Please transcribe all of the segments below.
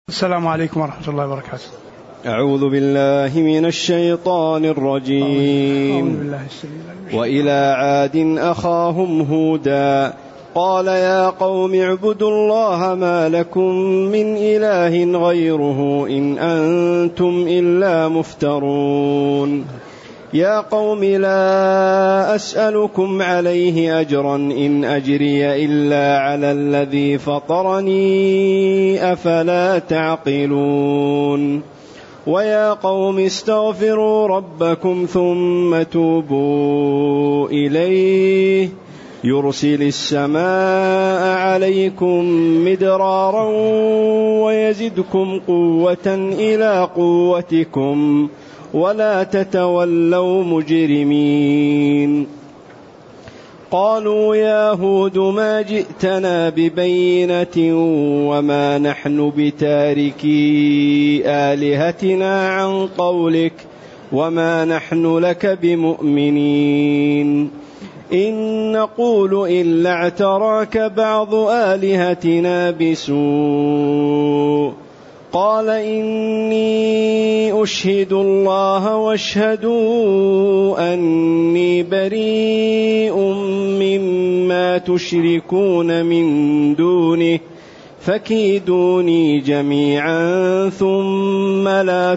السلام عليكم ورحمة الله وبركاته. أعوذ بالله من الشيطان الرجيم. وإلى عاد أخاهم هودا قال يا قوم اعبدوا الله ما لكم من إله غيره إن أنتم إلا مفترون. يا قوم لا أسألكم عليه أجرا إن أجري إلا على الذي فطرني أفلا تعقلون. ويا قوم استغفروا ربكم ثم توبوا إليه يرسل السماء عليكم مدرارا ويزدكم قوة إلى قوتكم ولا تتولوا مجرمين. قالوا يا هود ما جئتنا ببينة وما نحن بتاركي آلهتنا عن قولك وما نحن لك بمؤمنين إن نقول إلا اعتراك بعض آلهتنا بسوء. قال إني أشهد الله واشهدوا أني بريء مما تشركون من دونه فكيدوني جميعا ثم لا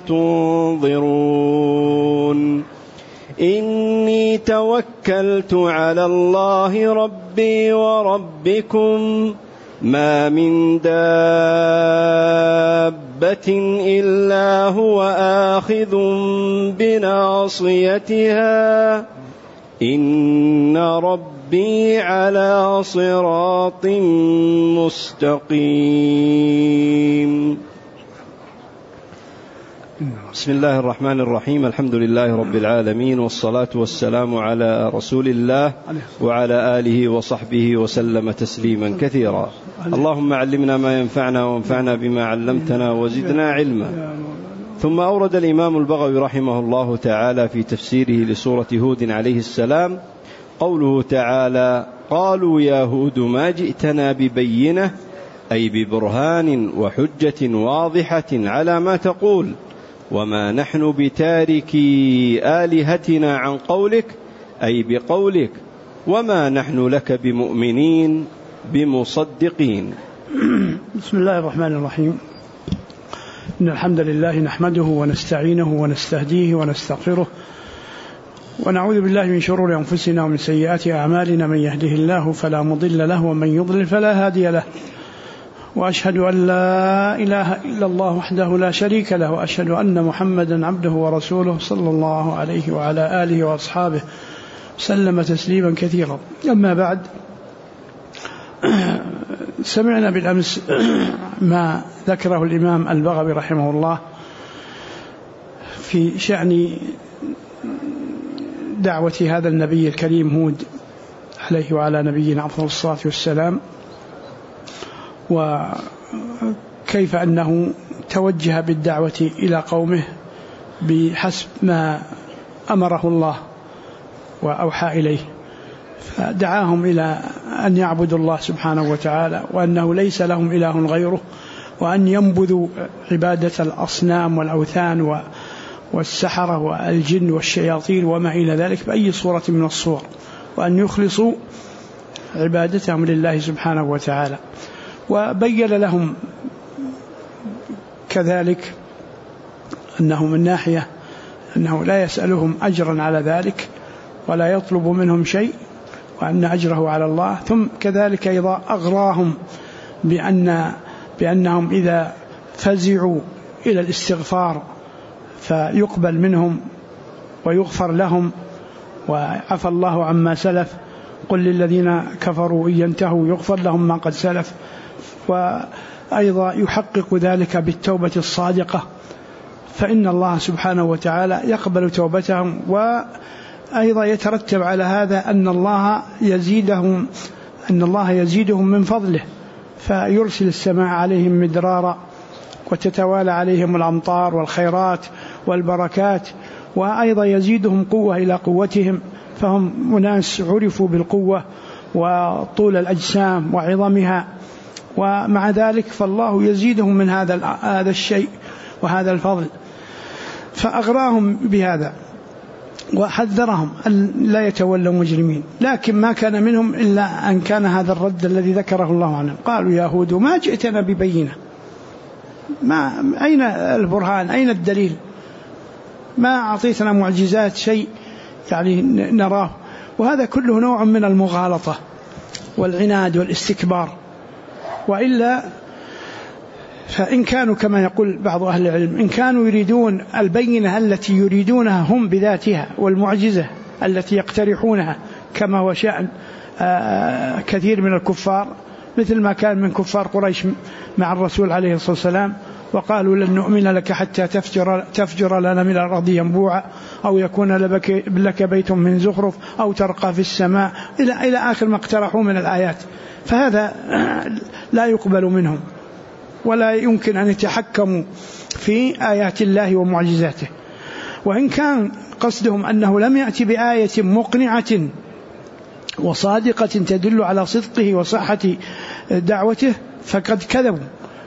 تنظرون. إني توكلت على الله ربي وربكم ما من دابة إلا هو آخذ بناصيتها إن ربي على صراط مستقيم. بسم الله الرحمن الرحيم. الحمد لله رب العالمين والصلاة والسلام على رسول الله وعلى آله وصحبه وسلم تسليما كثيرا. اللهم علمنا ما ينفعنا وانفعنا بما علمتنا وزدنا علما. ثم أورد الإمام البغوي رحمه الله تعالى في تفسيره لسورة هود عليه السلام قوله تعالى قالوا يا هود ما جئتنا ببينة أي ببرهان وحجة واضحة على ما تقول وما نحن بتاركي آلهتنا عن قولك أي بقولك وما نحن لك بمؤمنين بمصدقين. بسم الله الرحمن الرحيم. إن الحمد لله نحمده ونستعينه ونستهديه ونستغفره ونعوذ بالله من شرور أنفسنا ومن سيئات أعمالنا من يهده الله فلا مضل له ومن يضلل فلا هادي له وأشهد أن لا إله إلا الله وحده لا شريك له وأشهد أن محمدا عبده ورسوله صلى الله عليه وعلى آله وأصحابه سلم تسليما كثيرا. أما بعد، سمعنا بالأمس ما ذكره الإمام البغوي رحمه الله في شأن دعوة هذا النبي الكريم هود عليه وعلى نبينا أفضل الصلاة والسلام، وكيف أنه توجه بالدعوة إلى قومه بحسب ما أمره الله وأوحى إليه، فدعاهم إلى أن يعبدوا الله سبحانه وتعالى وأنه ليس لهم إله غيره، وأن ينبذوا عبادة الأصنام والأوثان والسحرة والجن والشياطين وما إلى ذلك بأي صورة من الصور، وأن يخلصوا عبادتهم لله سبحانه وتعالى. وبين لهم كذلك أنه من ناحية أنه لا يسألهم أجرا على ذلك ولا يطلب منهم شيء وأن أجره على الله. ثم كذلك أيضا أغراهم بأنهم إذا فزعوا إلى الاستغفار فيقبل منهم ويغفر لهم وعفى الله عما سلف، قل للذين كفروا إن ينتهوا يغفر لهم ما قد سلف. وأيضا يحقق ذلك بالتوبة الصادقة، فإن الله سبحانه وتعالى يقبل توبتهم. وأيضا يترتب على هذا أن الله يزيدهم من فضله، فيرسل السماء عليهم مدرارا وتتوالى عليهم الأمطار والخيرات والبركات، وأيضا يزيدهم قوة إلى قوتهم، فهم أناس عرفوا بالقوة وطول الأجسام وعظمها ومع ذلك فالله يزيدهم من هذا الشيء وهذا الفضل، فأغراهم بهذا وحذرهم أن لا يتولوا مجرمين. لكن ما كان منهم إلا أن كان هذا الرد الذي ذكره الله عنهم. قالوا يا هود ما جئتنا ببينة، أين البرهان، أين الدليل؟ ما أعطيتنا معجزات شيء يعني نراه. وهذا كله نوع من المغالطة والعناد والاستكبار. وإلا فإن كانوا كما يقول بعض أهل العلم إن كانوا يريدون البينة التي يريدونها هم بذاتها والمعجزة التي يقترحونها كما هو شأن كثير من الكفار، مثل ما كان من كفار قريش مع الرسول عليه الصلاة والسلام، وقالوا لن نؤمن لك حتى تفجر لنا من الأرض ينبوعا أو يكون لك بيت من زخرف أو ترقى في السماء إلى آخر ما اقترحوا من الآيات. فهذا لا يقبل منهم ولا يمكن أن يتحكموا في آيات الله ومعجزاته. وإن كان قصدهم أنه لم يأتي بآية مقنعة وصادقة تدل على صدقه وصحة دعوته فقد كذبوا.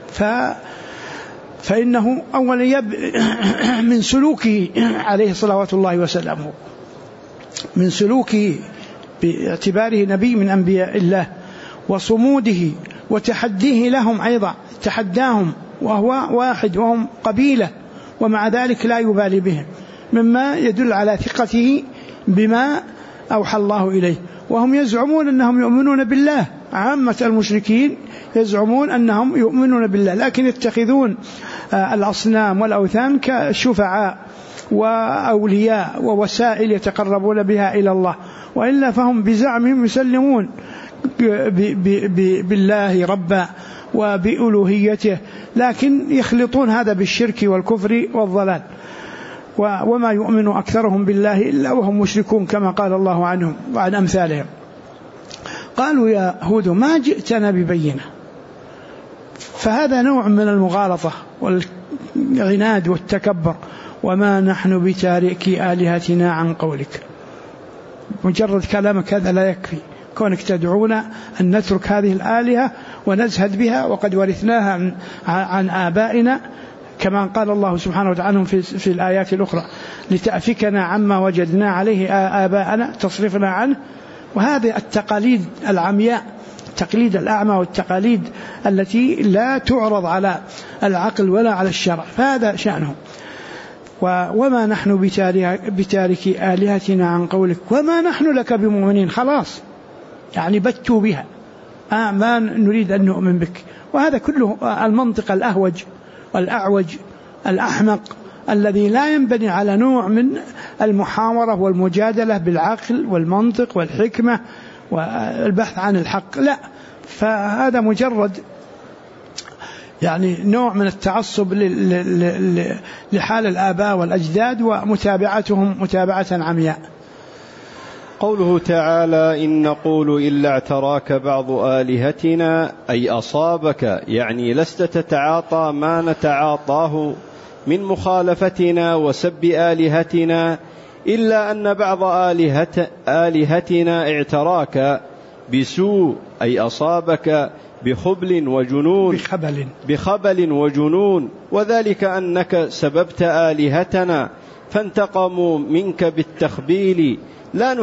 فإنه أولا من سلوكه عليه صلوات الله وسلامه، من سلوكه باعتباره نبي من أنبياء الله وصموده وتحديه لهم، أيضا تحداهم وهو واحد وهم قبيلة ومع ذلك لا يبالي بهم، مما يدل على ثقته بما أوحى الله إليه. وهم يزعمون أنهم يؤمنون بالله، عامة المشركين يزعمون أنهم يؤمنون بالله، لكن يتخذون الأصنام والأوثان كشفعاء وأولياء ووسائل يتقربون بها إلى الله، وإلا فهم بزعمهم يسلمون بالله ربا وبألوهيته، لكن يخلطون هذا بالشرك والكفر والضلال. وما يؤمن أكثرهم بالله إلا وهم مشركون كما قال الله عنهم وعن أمثالهم. قالوا يا هود ما جئتنا ببينة، فهذا نوع من المغالطة والعناد والتكبر. وما نحن بتاركي آلهتنا عن قولك، مجرد كلامك هذا لا يكفي، كونك تدعونا أن نترك هذه الآلهة ونزهد بها وقد ورثناها عن آبائنا، كما قال الله سبحانه وتعالى في الآيات الأخرى لتأفكنا عما وجدنا عليه آباءنا تصرفنا عنه. وهذه التقاليد العمياء، التقليد الأعمى والتقاليد التي لا تعرض على العقل ولا على الشرع، فهذا شأنهم. وما نحن بتارك آلهتنا عن قولك وما نحن لك بمؤمنين، خلاص يعني بتوا بها، ما نريد أن نؤمن بك. وهذا كله المنطق الأهوج والأعوج الأحمق الذي لا ينبني على نوع من المحاورة والمجادلة بالعقل والمنطق والحكمة والبحث عن الحق، لا، فهذا مجرد يعني نوع من التعصب لحال الآباء والأجداد ومتابعتهم متابعة عمياء. قوله تعالى إن نقول إلا اعتراك بعض آلهتنا أي أصابك، يعني لست تتعاطى ما نتعاطاه من مخالفتنا وسب آلهتنا، إلا أن بعض آلهتنا اعتراك بسوء أي أصابك بخبل وجنون، وذلك أنك سببت آلهتنا فانتقموا منك بالتخبيل، لا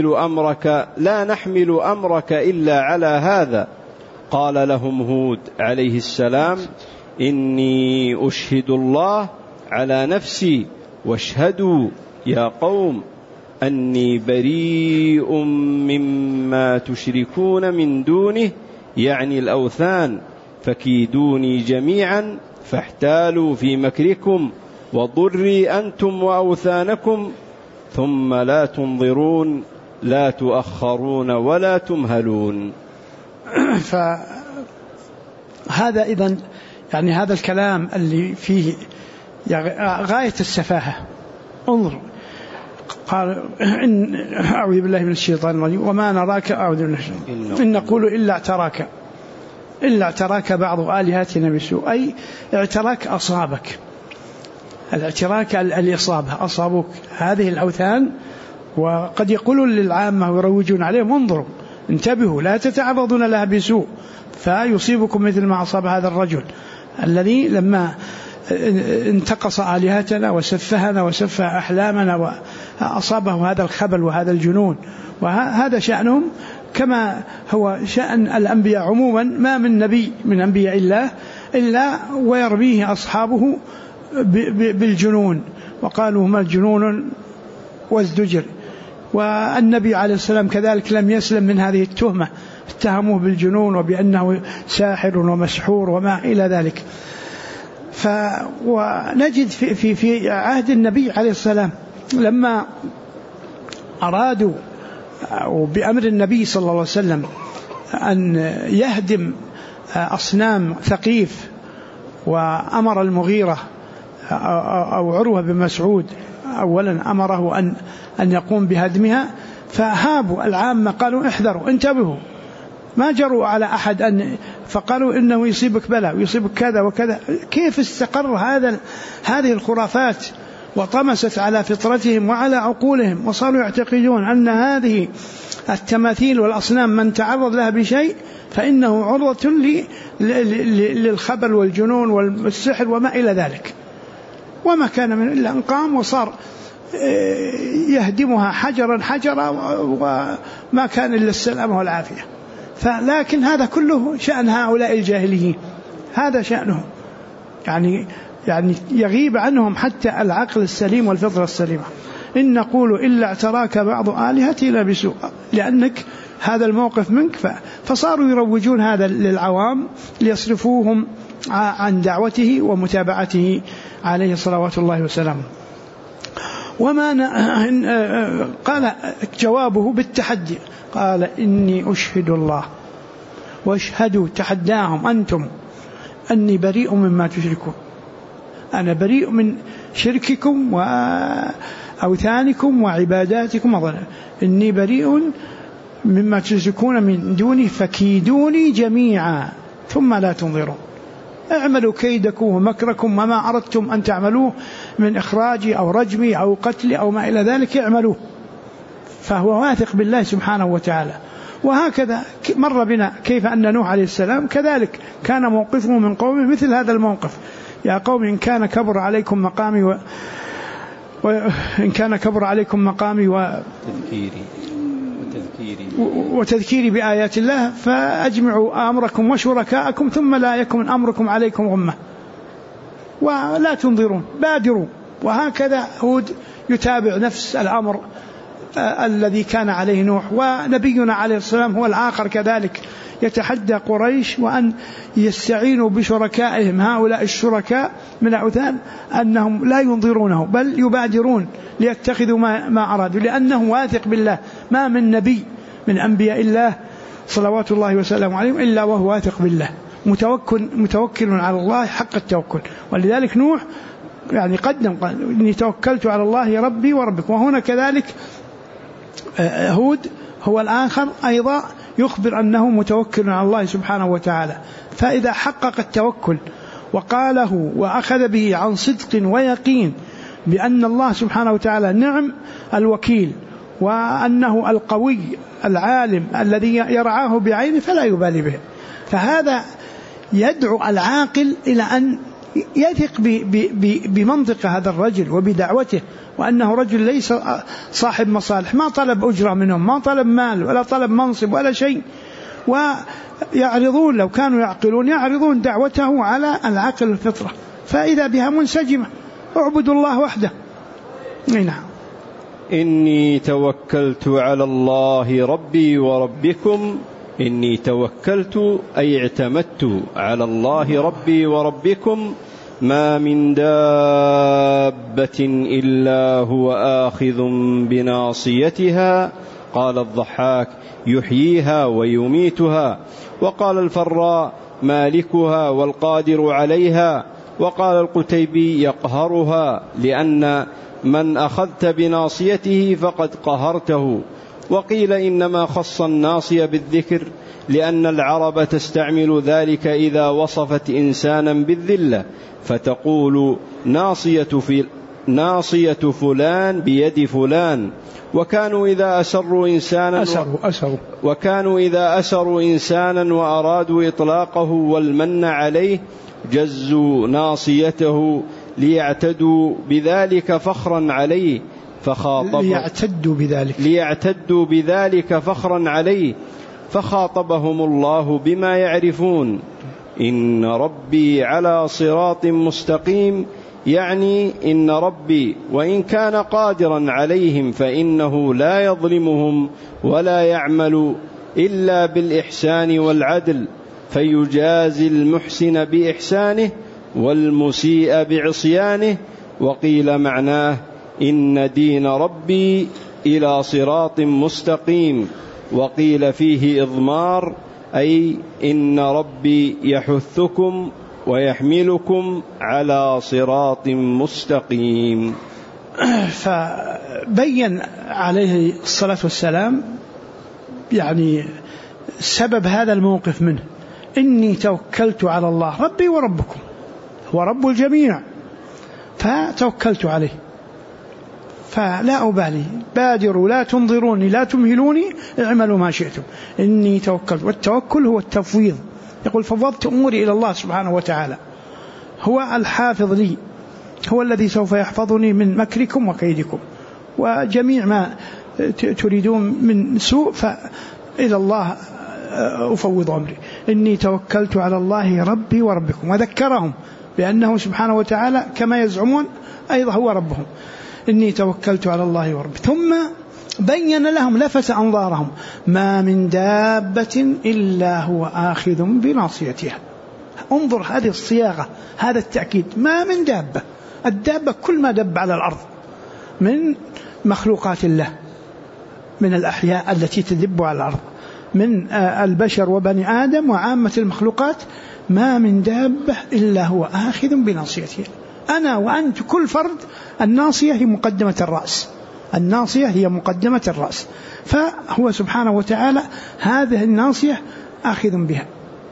نحمل أمرك إلا على هذا. قال لهم هود عليه السلام إني أشهد الله على نفسي واشهدوا يا قوم أني بريء مما تشركون من دونه، يعني الأوثان، فكيدوني جميعا فاحتالوا في مكركم وضري أنتم وأوثانكم ثم لا تنظرون لا تؤخرون ولا تمهلون. فهذا إذن يعني هذا الكلام اللي فيه غاية السفاهة. انظر، قال أعوذ بالله من الشيطان الرجيم وما نراك إن نقول إلا اعتراك بعض آلهتنا بسوء، أي اعتراك أصابك، الاعتراك الإصابة، أصابوك هذه الأوثان. وقد يقولون للعامة ويروجون عليهم انظروا انتبهوا لا تتعرضون لها بسوء، فيصيبكم مثل ما أصاب هذا الرجل الذي لما انتقص آلهتنا وسفهنا وسفه أحلامنا وأصابه هذا الخبل وهذا الجنون. وهذا شأنهم كما هو شأن الأنبياء عموما، ما من نبي من أنبياء الله إلا ويرميه أصحابه بالجنون، وقالوا ما الجنون وازدجر. والنبي عليه السلام كذلك لم يسلم من هذه التهمة، اتهموه بالجنون وبأنه ساحر ومسحور وما إلى ذلك. ونجد في عهد النبي عليه السلام لما أرادوا بأمر النبي صلى الله عليه وسلم أن يهدم أصنام ثقيف، وأمر المغيرة أو عروة بن مسعود أولا أمره أن يقوم بهدمها، فهابوا العامة قالوا احذروا انتبهوا، ما جروا على أحد فقالوا إنه يصيبك بلاء ويصيبك كذا وكذا. كيف استقر هذه الخرافات وطمست على فطرتهم وعلى عقولهم، وصاروا يعتقدون أن هذه التماثيل والأصنام من تعرض لها بشيء فإنه عرضة للخبل والجنون والسحر وما إلى ذلك. وما كان من إلا أن قام وصار يهدمها حجرا حجرا، وما كان إلا السلام والعافية. لكن هذا كله شأن هؤلاء الجاهليين، هذا شأنهم، يعني يغيب عنهم حتى العقل السليم والفطرة السليمة. إن نقول إلا اعتراك بعض آلهتنا بسوء، لأنك هذا الموقف منك. فصاروا يروجون هذا للعوام ليصرفوهم عن دعوته ومتابعته عليه صلوات الله وسلامه. قال جوابه بالتحدي، قال إني أشهد الله واشهدوا، تحداهم أنتم أني بريء مما تشركون، أنا بريء من شرككم وأوثانكم وعباداتكم، إني بريء مما تشركون من دوني فكيدوني جميعا ثم لا تنظرون، اعملوا كيدكم ومكركم وما أردتم أن تعملوه من إخراجي أو رجمي أو قتلي أو ما إلى ذلك اعملوه. فهو واثق بالله سبحانه وتعالى. وهكذا مر بنا كيف أن نوح عليه السلام كذلك كان موقفه من قومه مثل هذا الموقف، يا قوم إن كان كبر عليكم مقامي وإن كان كبر عليكم مقامي وتذكيري بآيات الله فأجمعوا أمركم وشركاءكم ثم لا يكن أمركم عليكم غمة ولا تنظرون بادروا. وهكذا هود يتابع نفس الأمر الذي كان عليه نوح. ونبينا عليه السلام هو الآخر كذلك، يتحدى قريش وأن يستعينوا بشركائهم هؤلاء الشركاء من الأوثان أنهم لا ينظرونه بل يبادرون ليتخذوا ما أرادوا، لأنه واثق بالله. ما من نبي من أنبياء الله صلوات الله وسلامه عليهم إلا وهو واثق بالله متوكل على الله حق التوكل. ولذلك نوح يعني قدم قال إني توكلت على الله ربي وربكم. وهنا كذلك هود هو الآخر أيضا يخبر أنه متوكل على الله سبحانه وتعالى. فإذا حقق التوكل وقاله وأخذ به عن صدق ويقين بأن الله سبحانه وتعالى نعم الوكيل وأنه القوي العالم الذي يرعاه بعينه فلا يبالي به، فهذا يدعو العاقل إلى أن يثق بمنطق هذا الرجل وبدعوته، وأنه رجل ليس صاحب مصالح، ما طلب أجرة منهم، ما طلب مال ولا طلب منصب ولا شيء. ويعرضون لو كانوا يعقلون يعرضون دعوته على العقل الفطرة، فإذا بها منسجمة. اعبدوا الله وحده. نعم. إني توكلت على الله ربي وربكم. إني توكلت أي اعتمدت على الله ربي وربكم ما من دابة إلا هو آخذ بناصيتها. قال الضحاك يحييها ويميتها. وقال الفراء مالكها والقادر عليها. وقال القتيبي يقهرها، لأن من أخذت بناصيته فقد قهرته. وقيل إنما خص الناصية بالذكر لأن العرب تستعمل ذلك إذا وصفت إنسانا بالذلة، فتقول ناصية فلان بيد فلان. وكانوا إذا أسروا إنسانا وأرادوا إطلاقه والمن عليه جزوا ناصيته ليعتدوا بذلك فخرا عليه فخاطبهم الله بما يعرفون: إن ربي على صراط مستقيم، يعني إن ربي وإن كان قادرا عليهم فإنه لا يظلمهم ولا يعمل إلا بالإحسان والعدل، فيجازي المحسن بإحسانه والمسيء بعصيانه. وقيل معناه: إن دين ربي إلى صراط مستقيم. وقيل فيه إضمار، أي إن ربي يحثكم ويحملكم على صراط مستقيم. فبين عليه الصلاة والسلام يعني سبب هذا الموقف منه: إني توكلت على الله ربي وربكم، هو رب الجميع، فتوكلت عليه، فلا أبالي، بادروا لا تنظروني لا تمهلوني، اعملوا ما شئتم، إني توكلت. والتوكل هو التفويض، يقول: فوضت أموري إلى الله سبحانه وتعالى، هو الحافظ لي، هو الذي سوف يحفظني من مكركم وكيدكم وجميع ما تريدون من سوء، فإلى الله أفوض أمري. إني توكلت على الله ربي وربكم، وذكرهم بأنه سبحانه وتعالى كما يزعمون أيضا هو ربهم. إني توكلت على الله وربي. ثم بين لهم، لفت أنظارهم: ما من دابة إلا هو آخذ بناصيتها. انظر هذه الصياغة، هذا التأكيد: ما من دابة. الدابة كل ما دب على الأرض من مخلوقات الله، من الأحياء التي تدب على الأرض، من البشر وبني آدم وعامة المخلوقات، ما من دابة إلا هو آخذ بناصيتها. أنا وأنت كل فرد الناصية هي مقدمة الرأس، الناصية هي مقدمة الرأس، فهو سبحانه وتعالى هذه الناصية آخذ بها.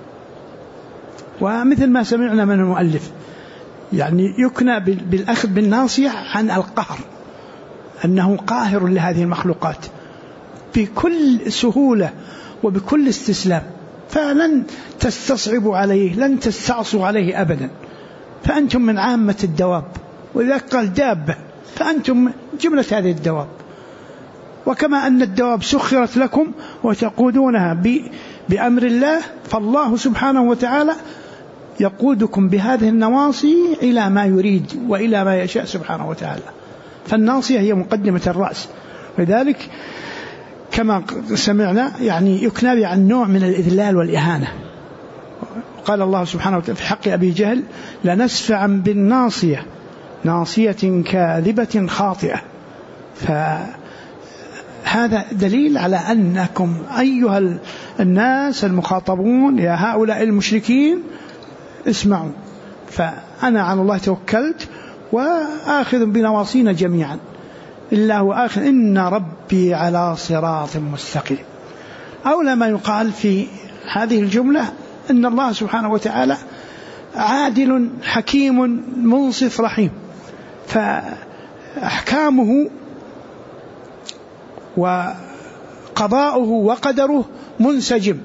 ومثل ما سمعنا من المؤلف يعني يكنى بالأخذ بالناصية عن القهر، أنه قاهر لهذه المخلوقات بكل سهولة وبكل استسلام، فلن تستصعبوا عليه، لن تستعصوا عليه أبدا، فأنتم من عامة الدواب، وإذا قال دابة فأنتم جملة هذه الدواب. وكما أن الدواب سخرت لكم وتقودونها بأمر الله، فالله سبحانه وتعالى يقودكم بهذه النواصي إلى ما يريد وإلى ما يشاء سبحانه وتعالى. فالناصية هي مقدمة الرأس، ولذلك كما سمعنا يعني يكنى عن نوع من الإذلال والإهانة. قال الله سبحانه وتعالى في حق أبي جهل: لنسفعا بالناصية ناصية كاذبة خاطئة. فهذا دليل على أنكم أيها الناس المخاطبون يا هؤلاء المشركين اسمعوا، فأنا على الله توكلت وآخذ بنواصينا جميعا إلا هو آخذ، إن ربي على صراط مستقيم. أولى ما يقال في هذه الجملة إن الله سبحانه وتعالى عادل حكيم منصف رحيم، فأحكامه وقضاؤه وقدره منسجم،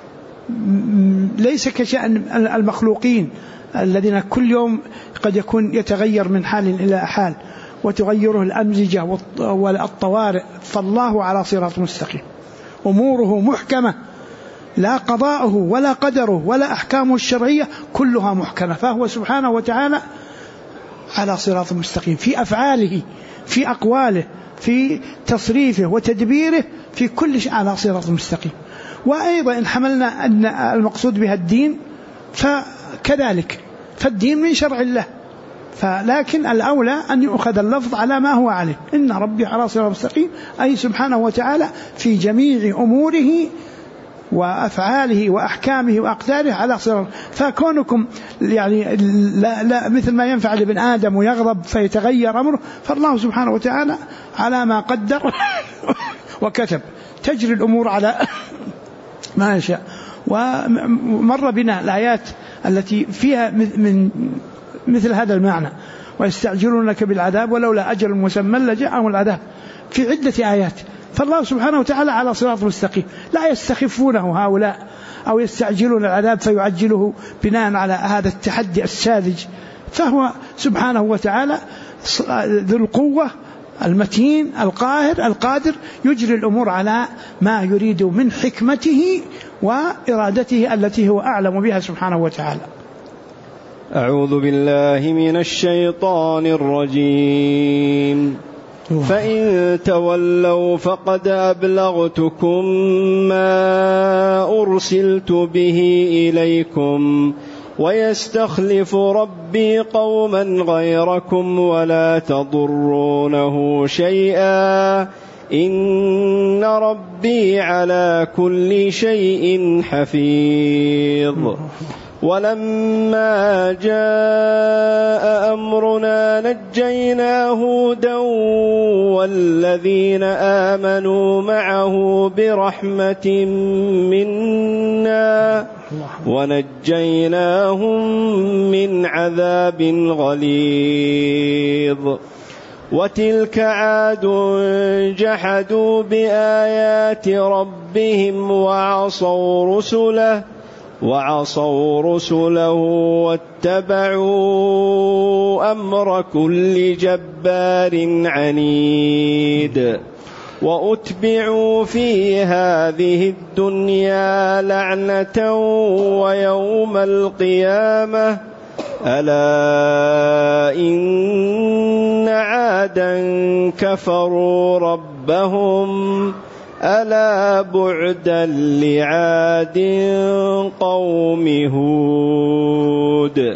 ليس كشأن المخلوقين الذين كل يوم قد يكون يتغير من حال إلى حال وتغيره الأمزجة والطوارئ. فالله على صراط مستقيم، أموره محكمة، لا قضاؤه ولا قدره ولا أحكامه الشرعية كلها محكمة، فهو سبحانه وتعالى على صراط مستقيم في أفعاله، في أقواله، في تصريفه وتدبيره، في كل شيء على صراط مستقيم. وأيضا إن حملنا أن المقصود بها الدين فكذلك، فالدين من شرع الله، فلكن الأولى أن يؤخذ اللفظ على ما هو عليه: إن ربي على صراط مستقيم، أي سبحانه وتعالى في جميع أموره وأفعاله وأحكامه وأقداره على صراط. فكونكم يعني لا مثل ما ينفع لابن آدم ويغضب فيتغير أمره، فالله سبحانه وتعالى على ما قدر وكتب تجري الأمور على ما يشاء. ومر بنا الآيات التي فيها من مثل هذا المعنى، ويستعجلونك بالعذاب ولولا أجل مسمى لجاءهم العذاب، في عدة آيات. فالله سبحانه وتعالى على صراط مستقيم، لا يستخفونه هؤلاء أو يستعجلون العذاب فيعجله بناء على هذا التحدي الساذج، فهو سبحانه وتعالى ذو القوة المتين القاهر القادر، يجري الأمور على ما يريد من حكمته وإرادته التي هو أعلم بها سبحانه وتعالى. أعوذ بالله من الشيطان الرجيم. فإن تولوا فقد أبلغتكم ما أرسلت به إليكم ويستخلف ربي قوما غيركم ولا تضرونه شيئا إن ربي على كل شيء حفيظ. ولما جاء أمرنا نجينا هودا والذين آمنوا معه برحمة منا ونجيناهم من عذاب غليظ. وتلك عاد جحدوا بآيات ربهم وعصوا رسله واتبعوا أمر كل جبار عنيد. وأتبعوا في هذه الدنيا لعنة ويوم القيامة ألا إن عادا كفروا ربهم ألا بعدا لعاد قوم هود.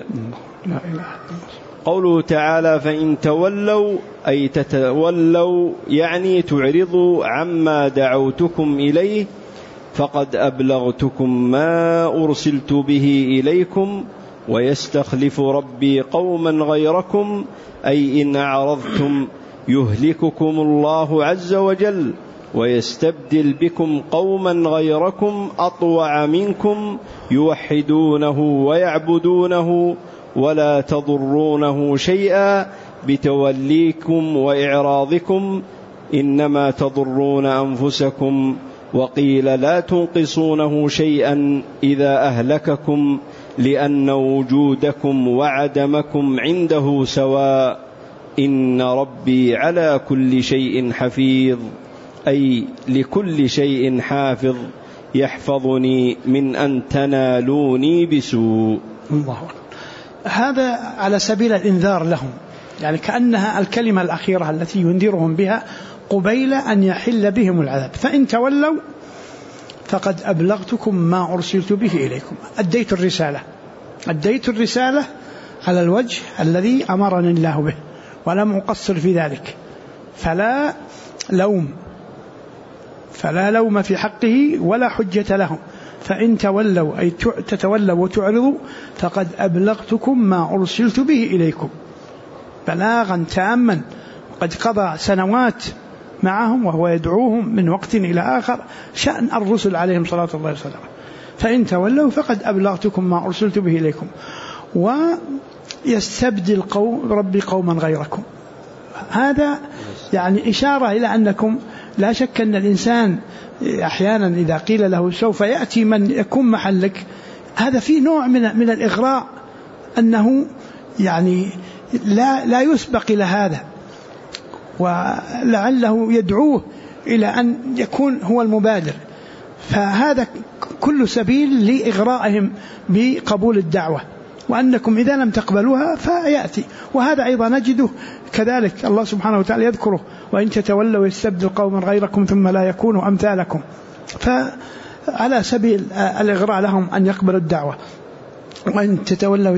قوله تعالى فإن تولوا أي تتولوا يعني تعرضوا عما دعوتكم إليه فقد أبلغتكم ما أرسلت به إليكم ويستخلف ربي قوما غيركم أي إن أعرضتم يهلككم الله عز وجل ويستبدل بكم قوما غيركم أطوع منكم يوحدونه ويعبدونه ولا تضرونه شيئا بتوليكم وإعراضكم إنما تضرون أنفسكم. وقيل لا تنقصونه شيئا إذا أهلككم لأن وجودكم وعدمكم عنده سواء إن ربي على كل شيء حفيظ أي لكل شيء حافظ يحفظني من أن تنالوني بسوء. الله أكبر. هذا على سبيل الإنذار لهم، يعني كأنها الكلمة الأخيرة التي ينذرهم بها قبيل أن يحل بهم العذاب. فإن تولوا فقد أبلغتكم ما أرسلت به إليكم، أديت الرسالة على الوجه الذي أمرني الله به ولم أقصر في ذلك، فلا لوم في حقه ولا حجة لهم. فإن تولوا أي تتولوا وتعرضوا فقد أبلغتكم ما أرسلت به إليكم بلاغا تاما، قد قضى سنوات معهم وهو يدعوهم من وقت إلى آخر، شأن الرسل عليهم صلاة الله وسلامه. فإن تولوا فقد أبلغتكم ما أرسلت به إليكم ويستبدل ربي قوما غيركم. هذا يعني إشارة إلى أنكم لا شك أن الإنسان أحيانا إذا قيل له سوف يأتي من يكون محلك، هذا فيه نوع من الإغراء، أنه يعني لا يسبق إلى هذا، ولعله يدعوه إلى أن يكون هو المبادر. فهذا كل سبيل لإغرائهم بقبول الدعوة، وأنكم إذا لم تقبلوها فيأتي. وهذا أيضا نجده كذلك الله سبحانه وتعالى يذكره وإن تتولوا يستبدل قوما غيركم ثم لا يكونوا أمثالكم. فعلى سبيل الإغراء لهم أن يقبلوا الدعوة. وإن تتولوا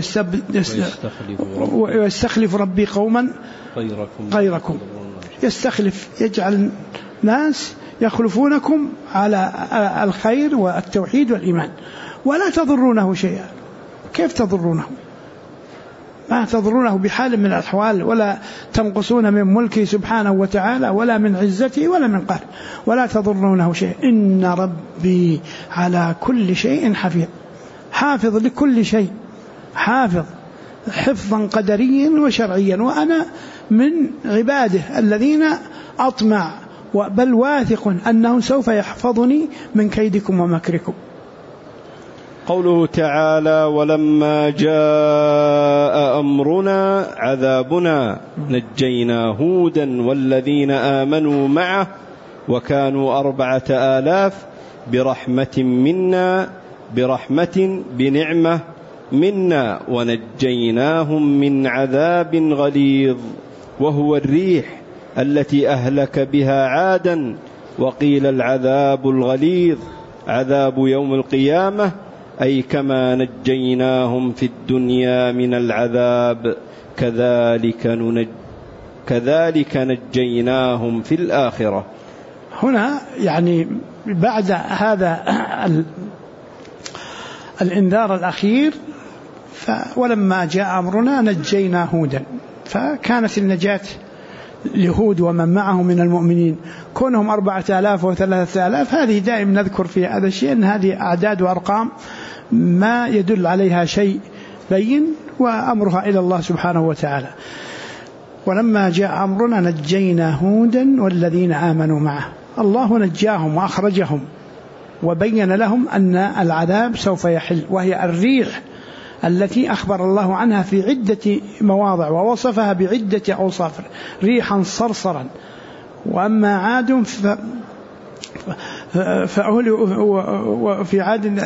ويستخلف ربي قوما غيركم، يستخلف يجعل ناس يخلفونكم على الخير والتوحيد والإيمان ولا تضرونه شيئا. كيف تضرونه؟ ما تضرونه بحال من الأحوال، ولا تنقصون من ملكه سبحانه وتعالى ولا من عزته ولا من قهره، ولا تضرونه شيئا. إن ربي على كل شيء حفيظ، حافظ لكل شيء، حافظ حفظا قدريا وشرعيا، وأنا من عباده الذين أطمع بل واثق أنه سوف يحفظني من كيدكم ومكركم. قوله تعالى: ولما جاء أمرنا عذابنا نجينا هودا والذين آمنوا معه وكانوا 4000 برحمة بنعمة منا ونجيناهم من عذاب غليظ وهو الريح التي أهلك بها عادا. وقيل العذاب الغليظ عذاب يوم القيامة، أي كما نجيناهم في الدنيا من العذاب كذلك نجيناهم في الآخرة. هنا يعني بعد هذا الإنذار الأخير ولما جاء أمرنا نجينا هودا، فكانت النجاة لهود ومن معه من المؤمنين. كونهم 4000 و3000 هذه دائما نذكر في هذا الشيء أن هذه أعداد وأرقام ما يدل عليها شيء بين، وأمرها إلى الله سبحانه وتعالى. ولما جاء أمرنا نجينا هودا والذين آمنوا معه، الله نجاهم وأخرجهم وبين لهم أن العذاب سوف يحل، وهي الريح التي أخبر الله عنها في عدة مواضع ووصفها بعدة أوصاف، ريحا صرصرا. وأما عاد وفي عاد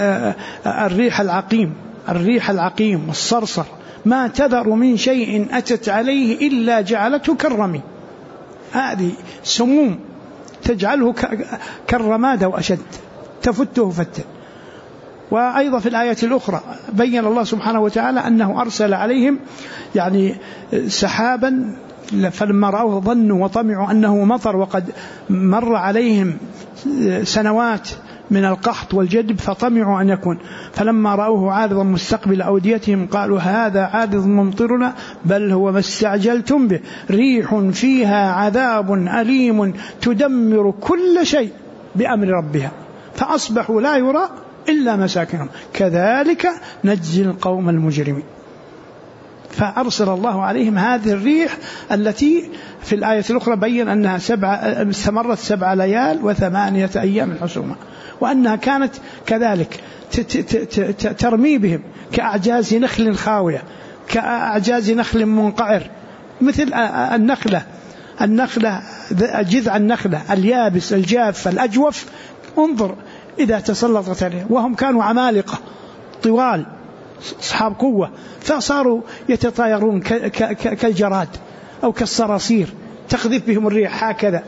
الريح العقيم والصرصر ما تذر من شيء أتت عليه إلا جعلته كالرمي، هذه سموم تجعله كالرماد وأشد تفته فتا. وأيضا في الآية الأخرى بين الله سبحانه وتعالى أنه أرسل عليهم يعني سحابا، فلما رأوه ظنوا وطمعوا أنه مطر، وقد مر عليهم سنوات من القحط والجدب فطمعوا أن يكون، فلما رأوه عارضا مستقبل أوديتهم قالوا هذا عارض ممطرنا بل هو ما استعجلتم به ريح فيها عذاب أليم تدمر كل شيء بأمر ربها فأصبحوا لا يرى إلا مساكنهم كذلك نجزي القوم المجرمين. فأرسل الله عليهم هذه الريح التي في الآية الأخرى بين أنها استمرت 7 ليال و8 أيام حسوما، وأنها كانت كذلك ترمي بهم كأعجاز نخل خاوية، كأعجاز نخل منقعر، مثل النخلة جذع النخلة اليابس الجاف الأجوف، انظر إذا تسلطت عليه. وهم كانوا عمالقة طوال أصحاب قوة، فصاروا يتطايرون كالجراد أو كالصراصير تخذف بهم الريح هكذا،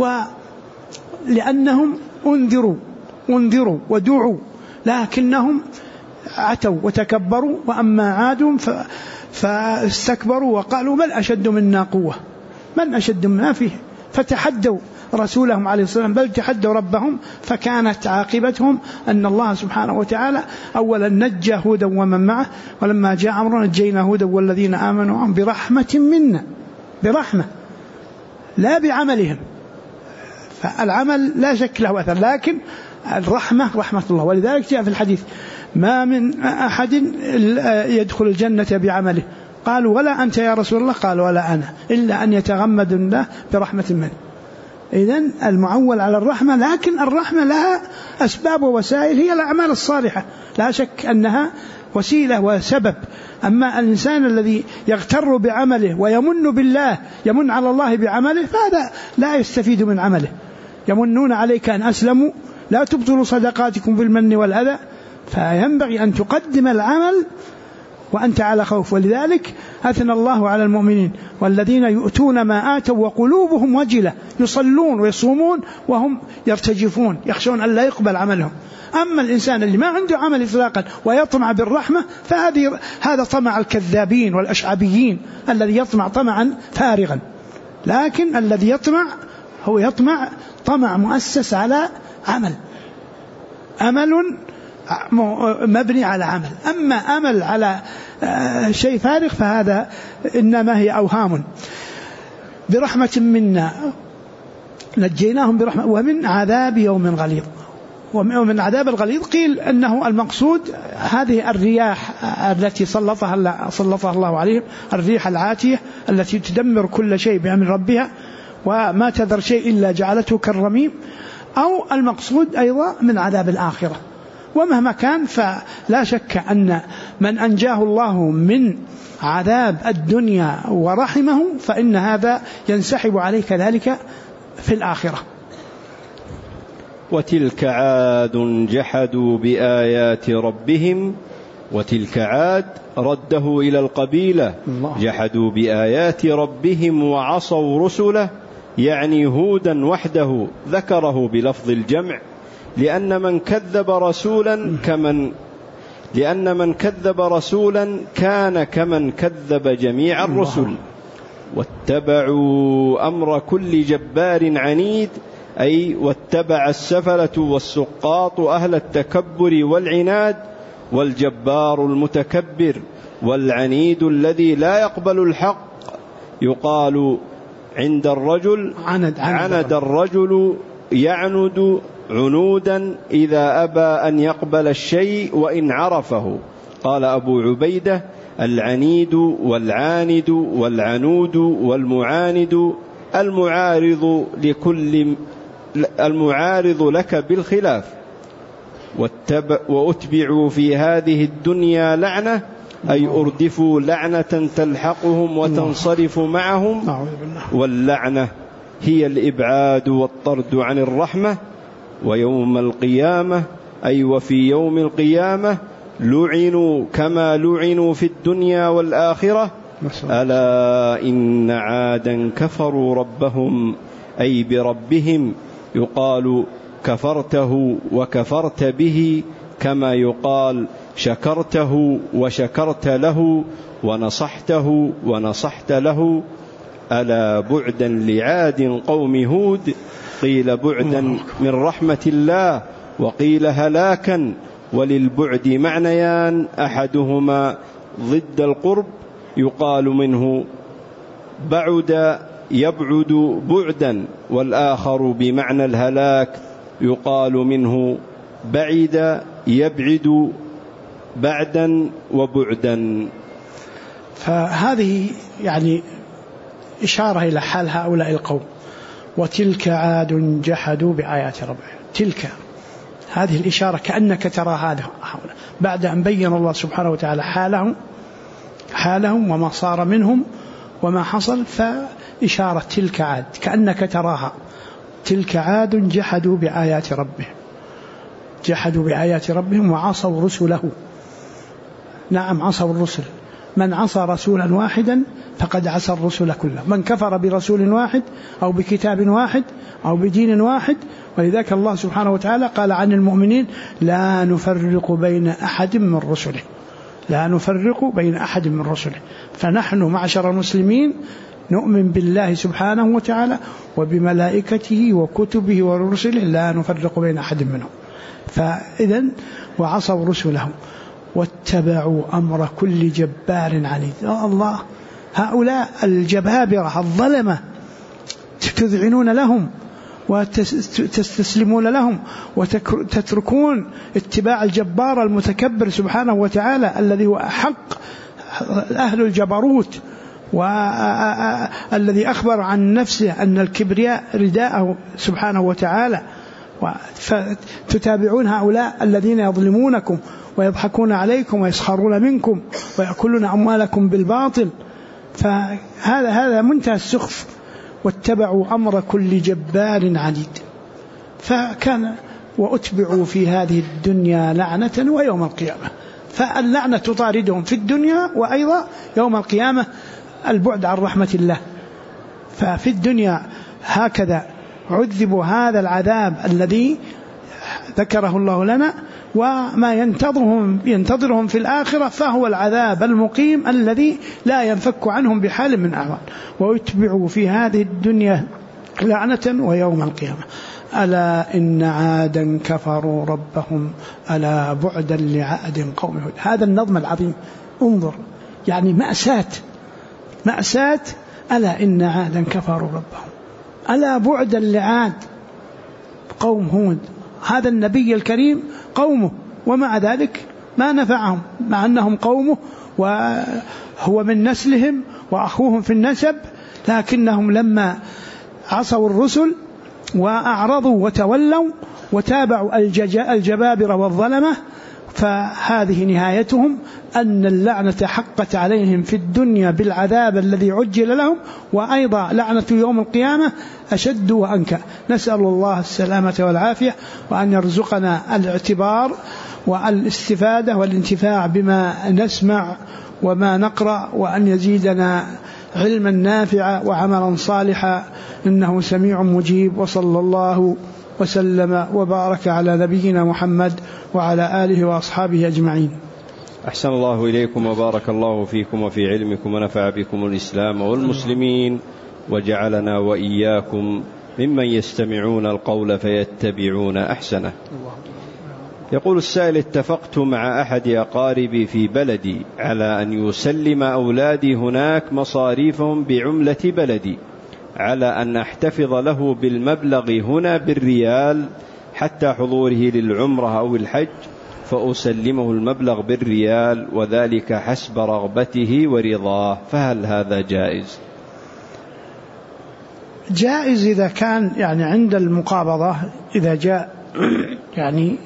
ولأنهم انذروا ودعوا لكنهم عتوا وتكبروا. وأما عاد فاستكبروا وقالوا من أشد منا قوة، من أشد منا فيه، فتحدوا رسولهم عليه الصلاة والسلام، بل تحدوا ربهم، فكانت عاقبتهم أن الله سبحانه وتعالى أولا نجى هودا ومن معه، ولما جاء أمرنا نجينا هودا والذين آمنوا معه برحمة منا، برحمة لا بعملهم، فالعمل لا شك له أثر، لكن الرحمة رحمة الله. ولذلك جاء في الحديث ما من أحد يدخل الجنة بعمله، قالوا ولا أنت يا رسول الله، قال ولا أنا، إلا أن يتغمد الله برحمة منه. إذن المعول على الرحمة، لكن الرحمة لها أسباب ووسائل، هي الأعمال الصالحة لا شك أنها وسيلة وسبب. أما الإنسان الذي يغتر بعمله ويمن بالله، يمن على الله بعمله، فهذا لا يستفيد من عمله. يمنون عليك أن أسلموا لا تبطلوا صدقاتكم بالمن والأذى، فينبغي أن تقدم العمل وأنت على خوف. ولذلك أثنى الله على المؤمنين والذين يؤتون ما آتوا وقلوبهم وجلة، يصلون ويصومون وهم يرتجفون يخشون أن لا يقبل عملهم. أما الإنسان اللي ما عنده عمل إطلاقا ويطمع بالرحمة، هذا طمع الكذابين والأشعبيين الذي يطمع طمعا فارغا. لكن الذي يطمع هو يطمع طمع مؤسس على أمل مبني على عمل. أما أمل على شيء فارغ فهذا إنما هي أوهام. برحمة منا نجيناهم برحمة ومن عذاب يوم غليظ. ومن عذاب الغليظ قيل أنه المقصود هذه الرياح التي سلطها الله عليهم، الريح العاتية التي تدمر كل شيء بأمر ربها وما تذر شيء إلا جعلته كالرميم، أو المقصود أيضا من عذاب الآخرة. ومهما كان فلا شك أن من أنجاه الله من عذاب الدنيا ورحمه فإن هذا ينسحب عليه كذلك في الآخرة. وتلك عاد جحدوا بآيات ربهم، وتلك عاد رده إلى القبيلة، جحدوا بآيات ربهم وعصوا رسله، يعني هودا وحده ذكره بلفظ الجمع، لأن من كذب رسولا كان كمن كذب جميع الرسل. واتبعوا أمر كل جبار عنيد، أي واتبع السفلة والسقاط أهل التكبر والعناد، والجبار المتكبر والعنيد الذي لا يقبل الحق. يقال عند الرجل عند الرجل يعند عنودا إذا أبى أن يقبل الشيء وإن عرفه. قال أبو عبيدة: العنيد والعاند والعنود والمعاند المعارض لك بالخلاف. وأتبعوا في هذه الدنيا لعنة، أي أردفوا لعنة تلحقهم وتنصرف معهم. واللعنة هي الإبعاد والطرد عن الرحمة. ويوم القيامة، أي وفي يوم القيامة، لعنوا كما لعنوا في الدنيا والآخرة. ألا إن عادا كفروا ربهم، أي بربهم. يقال كفرته وكفرت به، كما يقال شكرته وشكرت له، ونصحته ونصحت له. ألا بعدا لعاد قوم هود، قيل بعدا من رحمة الله، وقيل هلاكا. وللبعد معنيان، أحدهما ضد القرب، يقال منه بعد يبعد بعدا، والآخر بمعنى الهلاك، يقال منه بعد يبعد بعدا وبعدا. فهذه يعني إشارة إلى حال هؤلاء القوم. وتلك عاد جحدوا بآيات ربهم. تلك هذه الإشارة كأنك ترى هذا بعد أن بين الله سبحانه وتعالى حالهم وما صار منهم وما حصل، فإشارة تلك عاد كأنك تراها. تلك عاد جحدوا بآيات ربهم، جحدوا بآيات ربهم وعصوا رسله. نعم، عصوا الرسل. من عصى رسولا واحدا فقد عصى الرسل كله. من كفر برسول واحد أو بكتاب واحد أو بدين واحد. ولذلك الله سبحانه وتعالى قال عن المؤمنين: لا نفرق بين أحد من رسله، لا نفرق بين أحد من رسله. فنحن معشر المسلمين نؤمن بالله سبحانه وتعالى وبملائكته وكتبه ورسله، لا نفرق بين أحد منهم. فإذن وعصوا رسله واتبعوا أمر كل جبار عنيد. الله، هؤلاء الجبابرة الظلمة تذعنون لهم وتستسلمون لهم وتتركون اتباع الجبار المتكبر سبحانه وتعالى الذي هو أحق أهل الجبروت، والذي أخبر عن نفسه أن الكبرياء رداءه سبحانه وتعالى. فتتابعون هؤلاء الذين يظلمونكم ويضحكون عليكم ويسخرون منكم ويأكلون أموالكم بالباطل. فهذا منتهى السخف. واتبعوا أمر كل جبار عنيد. فكان وأتبعوا في هذه الدنيا لعنة ويوم القيامة. فاللعنة تطاردهم في الدنيا، وأيضا يوم القيامة البعد عن رحمة الله. ففي الدنيا هكذا عذبوا هذا العذاب الذي ذكره الله لنا، وما ينتظرهم في الآخرة فهو العذاب المقيم الذي لا ينفك عنهم بحال من أحوال. ويتبعوا في هذه الدنيا لعنة ويوم القيامة. ألا إن عادا كفروا ربهم ألا بعدا لعاد قوم هود. هذا النظم العظيم، انظر، يعني مأساة. ألا إن عادا كفروا ربهم ألا بعدا لعاد قوم هود. هذا النبي الكريم قومه، ومع ذلك ما نفعهم، مع أنهم قومه وهو من نسلهم وأخوهم في النسب، لكنهم لما عصوا الرسل وأعرضوا وتولوا وتابعوا الجبابرة والظلمة، فهذه نهايتهم أن اللعنة حقت عليهم في الدنيا بالعذاب الذي عجل لهم، وأيضا لعنة يوم القيامة أشد وأنكى. نسأل الله السلامة والعافية، وأن يرزقنا الاعتبار والاستفادة والانتفاع بما نسمع وما نقرأ، وأن يزيدنا علما نافعا وعملا صالحا، إنه سميع مجيب. وصلى الله وسلم وبارك على نبينا محمد وعلى آله وأصحابه أجمعين. أحسن الله إليكم وبارك الله فيكم وفي علمكم ونفع بكم الإسلام والمسلمين، وجعلنا وإياكم ممن يستمعون القول فيتبعون أحسنه. يقول السائل: اتفقت مع أحد أقاربي في بلدي على أن يسلم أولادي هناك مصاريفهم بعملة بلدي، على أن أحتفظ له بالمبلغ هنا بالريال حتى حضوره للعمرة أو الحج، فأسلمه المبلغ بالريال، وذلك حسب رغبته ورضاه، فهل هذا جائز؟ جائز إذا كان يعني عند المقابضة، إذا جاء يعني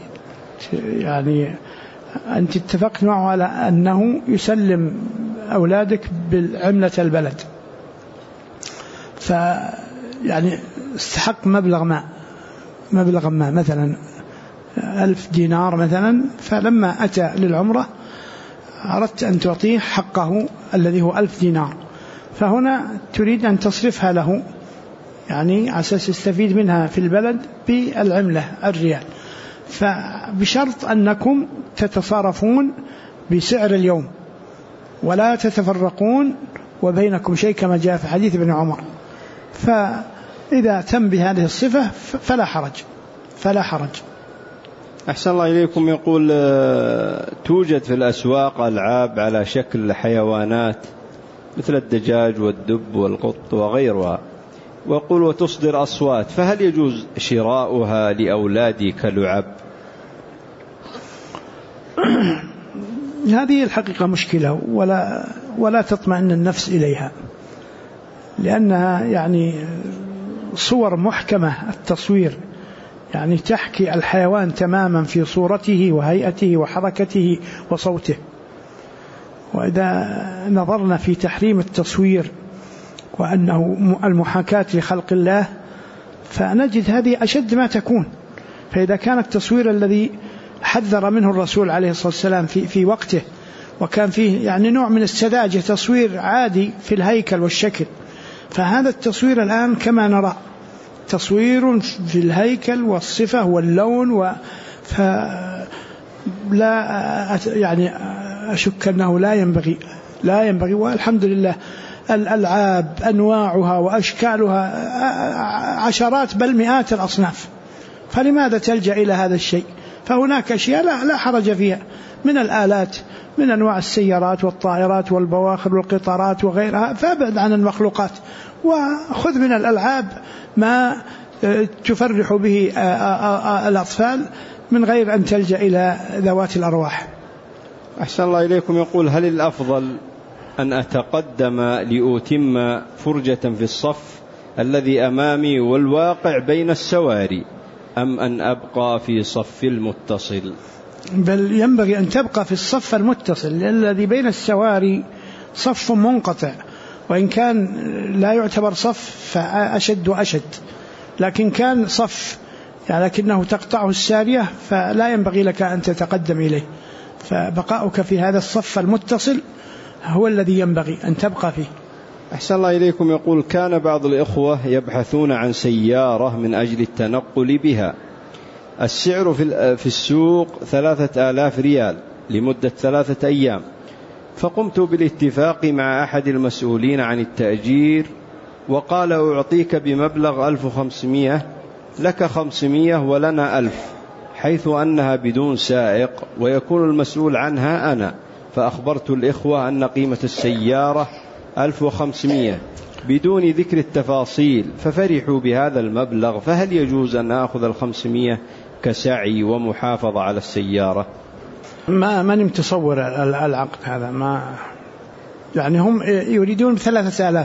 أنت اتفقت معه على أنه يسلم أولادك بالعملة البلد، فيعني استحق مبلغ ما مثلا 1000 دينار مثلا، فلما أتى للعمرة أردت أن تعطيه حقه الذي هو 1000 دينار، فهنا تريد أن تصرفها له يعني على أساس يستفيد منها في البلد بالعملة الريال، فبشرط أنكم تتصارفون بسعر اليوم ولا تتفرقون وبينكم شيء كما جاء في حديث ابن عمر. فإذا تم بهذه الصفة فلا حرج. أحسن الله إليكم. يقول: توجد في الأسواق ألعاب على شكل حيوانات مثل الدجاج والدب والقط وغيرها، ويقول وتصدر أصوات، فهل يجوز شراؤها لأولادي كلعب؟ هذه الحقيقة مشكلة ولا تطمئن النفس إليها، لأنها يعني صور محكمة التصوير، يعني تحكي الحيوان تماما في صورته وهيئته وحركته وصوته. وإذا نظرنا في تحريم التصوير وأنه المحاكاة لخلق الله، فنجد هذه أشد ما تكون. فإذا كان التصوير الذي حذر منه الرسول عليه الصلاة والسلام في وقته، وكان فيه يعني نوع من السذاجة، تصوير عادي في الهيكل والشكل، فهذا التصوير الآن كما نرى تصوير في الهيكل والصفة واللون، فلا يعني أشك أنه لا ينبغي. والحمد لله الألعاب أنواعها وأشكالها عشرات بل مئات الأصناف، فلماذا تلجأ إلى هذا الشيء؟ فهناك أشياء لا حرج فيها من الآلات، من أنواع السيارات والطائرات والبواخر والقطارات وغيرها، فابعد عن المخلوقات وخذ من الألعاب ما تفرح به الأطفال من غير أن تلجأ إلى ذوات الأرواح. أحسن الله إليكم. يقول: هل الأفضل أن أتقدم لأتم فرجة في الصف الذي أمامي والواقع بين السواري، أم أن أبقى في صف المتصل؟ بل ينبغي أن تبقى في الصف المتصل، الذي بين السواري صف منقطع، وإن كان لا يعتبر صف فأشد وأشد، لكن كان صف يعني لكنه تقطعه السارية، فلا ينبغي لك أن تتقدم إليه، فبقاؤك في هذا الصف المتصل هو الذي ينبغي أن تبقى فيه. أحسن الله إليكم. يقول: كان بعض الإخوة يبحثون عن سيارة من أجل التنقل بها، السعر في السوق 3000 ريال لمدة 3 أيام، فقمت بالاتفاق مع أحد المسؤولين عن التأجير، وقال: أعطيك بمبلغ 1500، لك 500 ولنا 1000، حيث أنها بدون سائق ويكون المسؤول عنها أنا. فأخبرت الإخوة أن قيمة السيارة 1500 بدون ذكر التفاصيل، ففرحوا بهذا المبلغ، فهل يجوز أن أخذ 500 كسعي ومحافظة على السيارة؟ ماني متصور العقد هذا، ما يعني هم يريدون ب3,000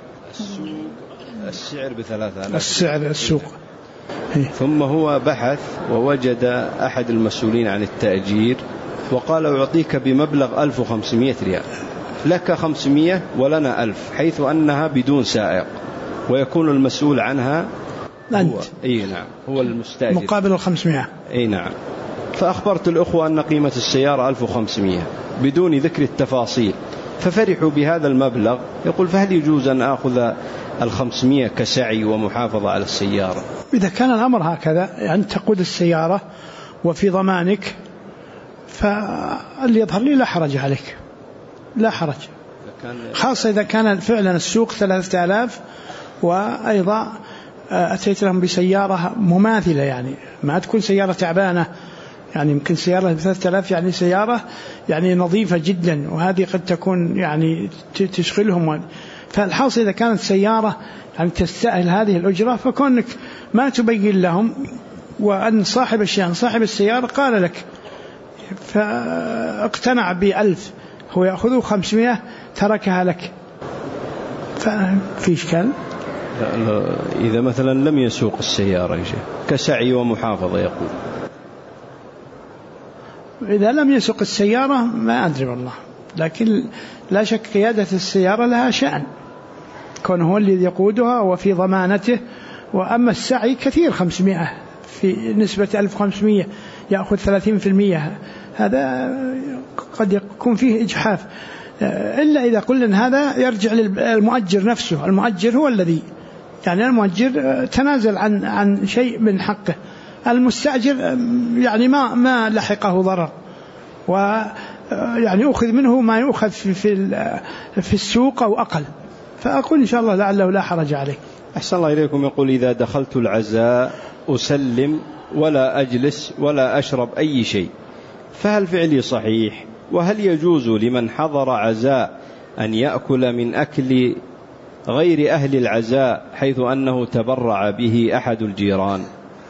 السعر ب3,000 السعر السوق. ثم هو بحث ووجد أحد المسؤولين عن التأجير وقال أعطيك بمبلغ 1500 ريال، لك 500 ولنا 1000، حيث أنها بدون سائق ويكون المسؤول عنها أنت. نعم، هو المستأجر مقابل 500. نعم. فأخبرت الأخوة أن قيمة السيارة 1500 بدون ذكر التفاصيل، ففرحوا بهذا المبلغ. يقول فهل يجوز أن أخذ 500 كسعي ومحافظة على السيارة؟ إذا كان الأمر هكذا يعني تقود السيارة وفي ضمانك، فاللي يظهر لي لا حرج عليك، لا حرج، خاصة إذا كان فعلا السوق 3000 وأيضا أتيت لهم بسيارة مماثلة، يعني ما تكون سيارة تعبانة، يعني يمكن سيارة 3000 يعني سيارة يعني نظيفة جدا، وهذه قد تكون يعني تشغلهم. فالحاصل إذا كانت سيارة يعني تستاهل هذه الأجرة، فكونك ما تبين لهم وأن صاحب الشأن صاحب السيارة قال لك فاقتنع ب1000 هو يأخذه 500 تركها لك، ففي إشكال. إذا مثلا لم يسوق السيارة كسعي ومحافظة، يقول إذا لم يسوق السيارة ما أدري والله، لكن لا شك قيادة السيارة لها شأن، كونه هو الذي يقودها وفي ضمانته. وأما السعي كثير، 500 في نسبة 1500 يأخذ 30%، هذا قد يكون فيه إجحاف، إلا إذا قلنا هذا يرجع للمؤجر نفسه. المؤجر هو الذي يعني المؤجر تنازل عن شيء من حقه، المستأجر يعني ما لحقه ضرر، ويعني أخذ منه ما يؤخذ في السوق أو أقل. فأقول إن شاء الله لعله لا حرج عليه. أحسن الله إليكم. يقول إذا دخلت العزاء أسلم ولا أجلس ولا أشرب أي شيء، فهل فعلي صحيح؟ وهل يجوز لمن حضر عزاء أن يأكل من أكل غير أهل العزاء حيث أنه تبرع به أحد الجيران؟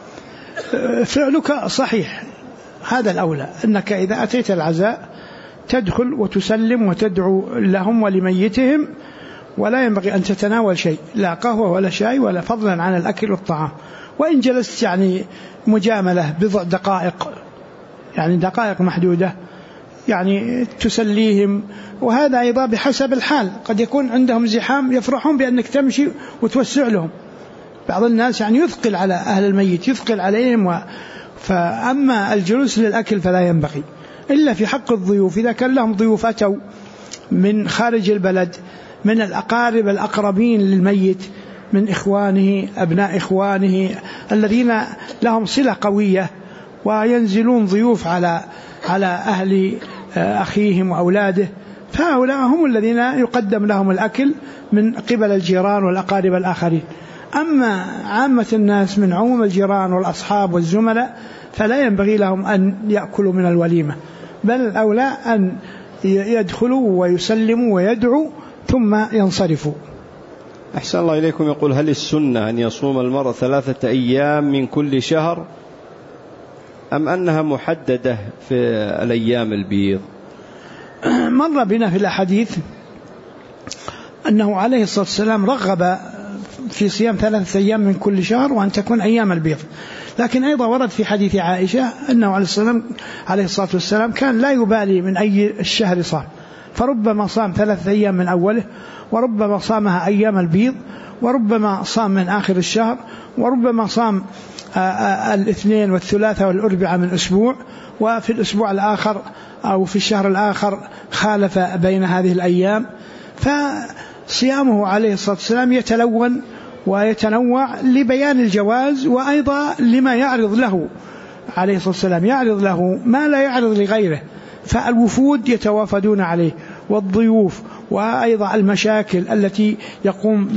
فعلك صحيح، هذا الأولى، أنك إذا أتيت العزاء تدخل وتسلم وتدعو لهم ولميتهم، ولا ينبغي أن تتناول شيء، لا قهوة ولا شاي ولا، فضلا عن الأكل والطعام. وإن جلست يعني مجاملة بضع دقائق، يعني دقائق محدودة، يعني تسليهم، وهذا أيضا بحسب الحال، قد يكون عندهم زحام يفرحون بأنك تمشي وتوسع لهم. بعض الناس يعني يثقل على أهل الميت، يثقل عليهم فأما الجلوس للأكل فلا ينبغي إلا في حق الضيوف، إذا كان لهم ضيوف أتوا من خارج البلد، من الأقارب الأقربين للميت، من إخوانه أبناء إخوانه الذين لهم صلة قوية، وينزلون ضيوف على أهل أخيهم وأولاده، فهؤلاء هم الذين يقدم لهم الأكل من قبل الجيران والأقارب الآخرين. أما عامة الناس من عموم الجيران والأصحاب والزملاء فلا ينبغي لهم أن يأكلوا من الوليمة، بل الأولى أن يدخلوا ويسلموا ويدعوا ثم ينصرفوا. أحسن الله إليكم. يقول هل السنة أن يصوم المرء 3 أيام من كل شهر أم أنها محددة في الأيام البيض؟ مر بنا في الأحاديث أنه عليه الصلاة والسلام رغب في صيام 3 أيام من كل شهر وأن تكون أيام البيض، لكن أيضا ورد في حديث عائشة أنه عليه الصلاة والسلام كان لا يبالي من أي الشهر صام، فربما صام 3 أيام من أوله، وربما صامها أيام البيض، وربما صام من آخر الشهر، وربما صام الاثنين والثلاثة والأربعاء من أسبوع، وفي الأسبوع الآخر أو في الشهر الآخر خالف بين هذه الأيام. فصيامه عليه الصلاة والسلام يتلون ويتنوع لبيان الجواز، وأيضا لما يعرض له عليه الصلاة والسلام، يعرض له ما لا يعرض لغيره، فالوفود يتوافدون عليه والضيوف، وأيضا المشاكل التي يقوم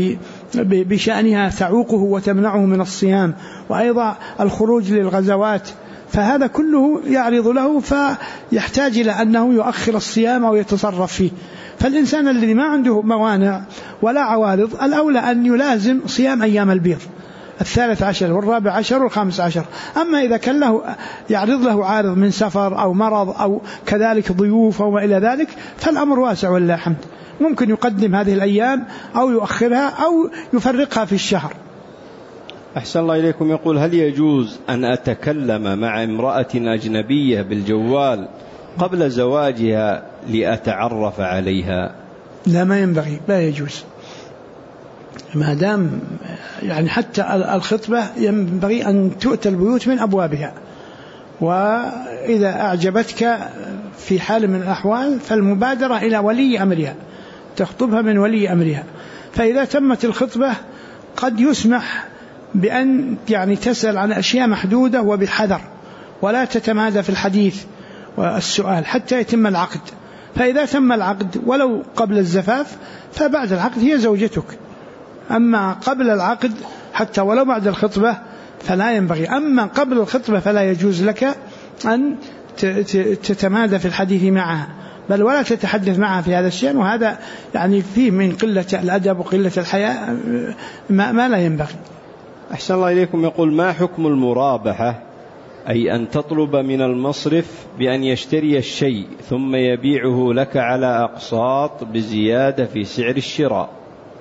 بشأنها تعوقه وتمنعه من الصيام، وأيضا الخروج للغزوات، فهذا كله يعرض له، فيحتاج إلى أنه يؤخر الصيام أو يتصرف فيه. فالإنسان الذي ما عنده موانع ولا عوارض الأولى أن يلازم صيام أيام البيض، 13 وال14 وال15. أما إذا كان له يعرض له عارض من سفر أو مرض أو كذلك ضيوف أو إلى ذلك فالأمر واسع ولله الحمد، ممكن يقدم هذه الأيام أو يؤخرها أو يفرقها في الشهر. أحسن الله إليكم. يقول: هل يجوز أن أتكلم مع امرأة أجنبية بالجوال قبل زواجها لأتعرف عليها؟ لا، ما ينبغي، لا يجوز، ما دام يعني حتى الخطبة ينبغي أن تؤتى البيوت من أبوابها، وإذا أعجبتك في حال من الأحوال فالمبادرة إلى ولي أمرها، تخطبها من ولي أمرها. فإذا تمت الخطبة قد يسمح بأن يعني تسأل عن أشياء محدودة وبحذر، ولا تتمادى في الحديث والسؤال حتى يتم العقد. فإذا تم العقد ولو قبل الزفاف فبعد العقد هي زوجتك، أما قبل العقد حتى ولو بعد الخطبة فلا ينبغي. أما قبل الخطبة فلا يجوز لك أن تتمادى في الحديث معها، بل ولا تتحدث معها في هذا الشيء، وهذا يعني فيه من قلة الأدب وقلة الحياء ما لا ينبغي. أحسن الله إليكم. يقول: ما حكم المرابحة، أي أن تطلب من المصرف بأن يشتري الشيء ثم يبيعه لك على أقساط بزيادة في سعر الشراء؟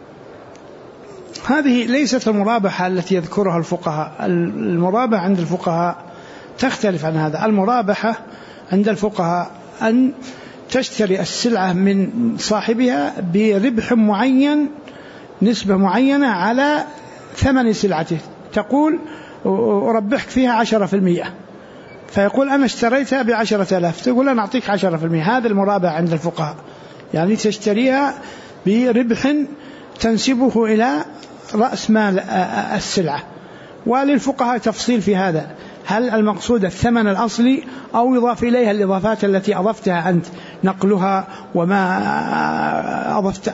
هذه ليست المرابحة التي يذكرها الفقهاء. المرابحة عند الفقهاء تختلف عن هذا. المرابحة عند الفقهاء أن تشتري السلعة من صاحبها بربح معين، نسبة معينة على ثمن سلعته، تقول أربحك فيها 10%، فيقول أنا اشتريتها ب10,000، تقول أنا أعطيك 10%. هذا المرابحة عند الفقهاء، يعني تشتريها بربح تنسبه إلى رأس مال السلعة. وللفقهاء تفصيل في هذا، هل المقصود الثمن الأصلي أو يضاف إليها الإضافات التي أضفتها أنت، نقلها وما أضفت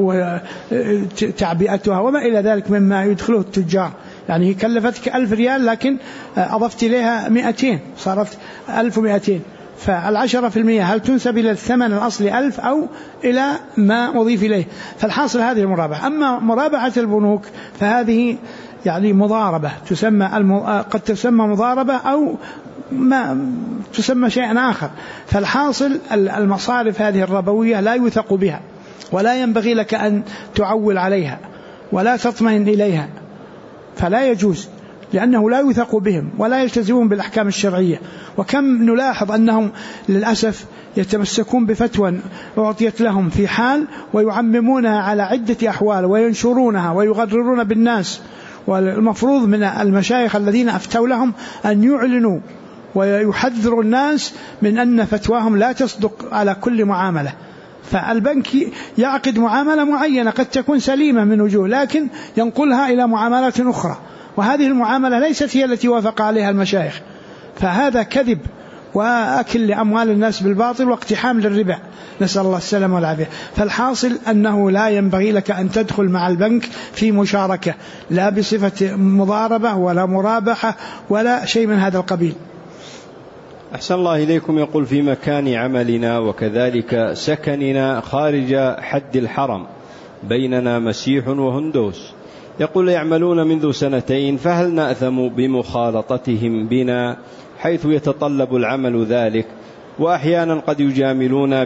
تعبئتها وما إلى ذلك مما يدخله التجار. يعني كلفتك 1000 ريال لكن أضفت إليها 200 صارت 1200، فال10% هل تنسب إلى الثمن الأصلي 1000 أو إلى ما أضيف إليه؟ فالحاصل هذه المرابحة. أما مرابحة البنوك فهذه يعني مضاربة، تسمى قد تسمى مضاربة أو ما تسمى شيئا آخر. فالحاصل المصارف هذه الربوية لا يوثق بها، ولا ينبغي لك أن تعول عليها ولا تطمئن إليها، فلا يجوز، لأنه لا يوثق بهم ولا يلتزمون بالأحكام الشرعية. وكم نلاحظ أنهم للأسف يتمسكون بفتوى أعطيت لهم في حال ويعممونها على عدة أحوال وينشرونها ويغررون بالناس. والمفروض من المشايخ الذين أفتوا لهم أن يعلنوا ويحذروا الناس من أن فتواهم لا تصدق على كل معاملة. فالبنك يعقد معاملة معينة قد تكون سليمة من وجوه، لكن ينقلها إلى معاملات أخرى، وهذه المعاملة ليست هي التي وافق عليها المشايخ، فهذا كذب وأكل لأموال الناس بالباطل واقتحام للربا، نسأل الله السلامة والعافية. فالحاصل أنه لا ينبغي لك أن تدخل مع البنك في مشاركة، لا بصفة مضاربة ولا مرابحة ولا شيء من هذا القبيل. أحسن الله إليكم. يقول: في مكان عملنا وكذلك سكننا خارج حد الحرم بيننا مسيح وهندوس، يقول يعملون منذ 2 فهل نأثم بمخالطتهم بنا حيث يتطلب العمل ذلك؟ وأحيانا قد يجاملون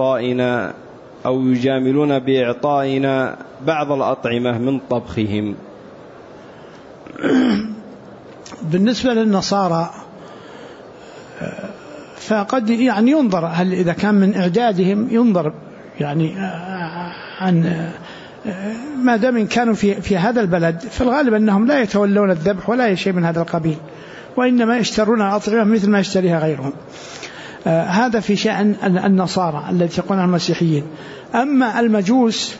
بإعطائنا بعض الأطعمة من طبخهم. بالنسبة للنصارى فقد يعني ينظر، هل إذا كان من إعدادهم ينظر يعني عن ما دام كانوا في هذا البلد، في الغالب أنهم لا يتولون الذبح ولا شيء من هذا القبيل، وإنما يشترون الأطعمة مثل ما يشتريها غيرهم. هذا في شأن النصارى الذي يقولون المسيحيين. أما المجوس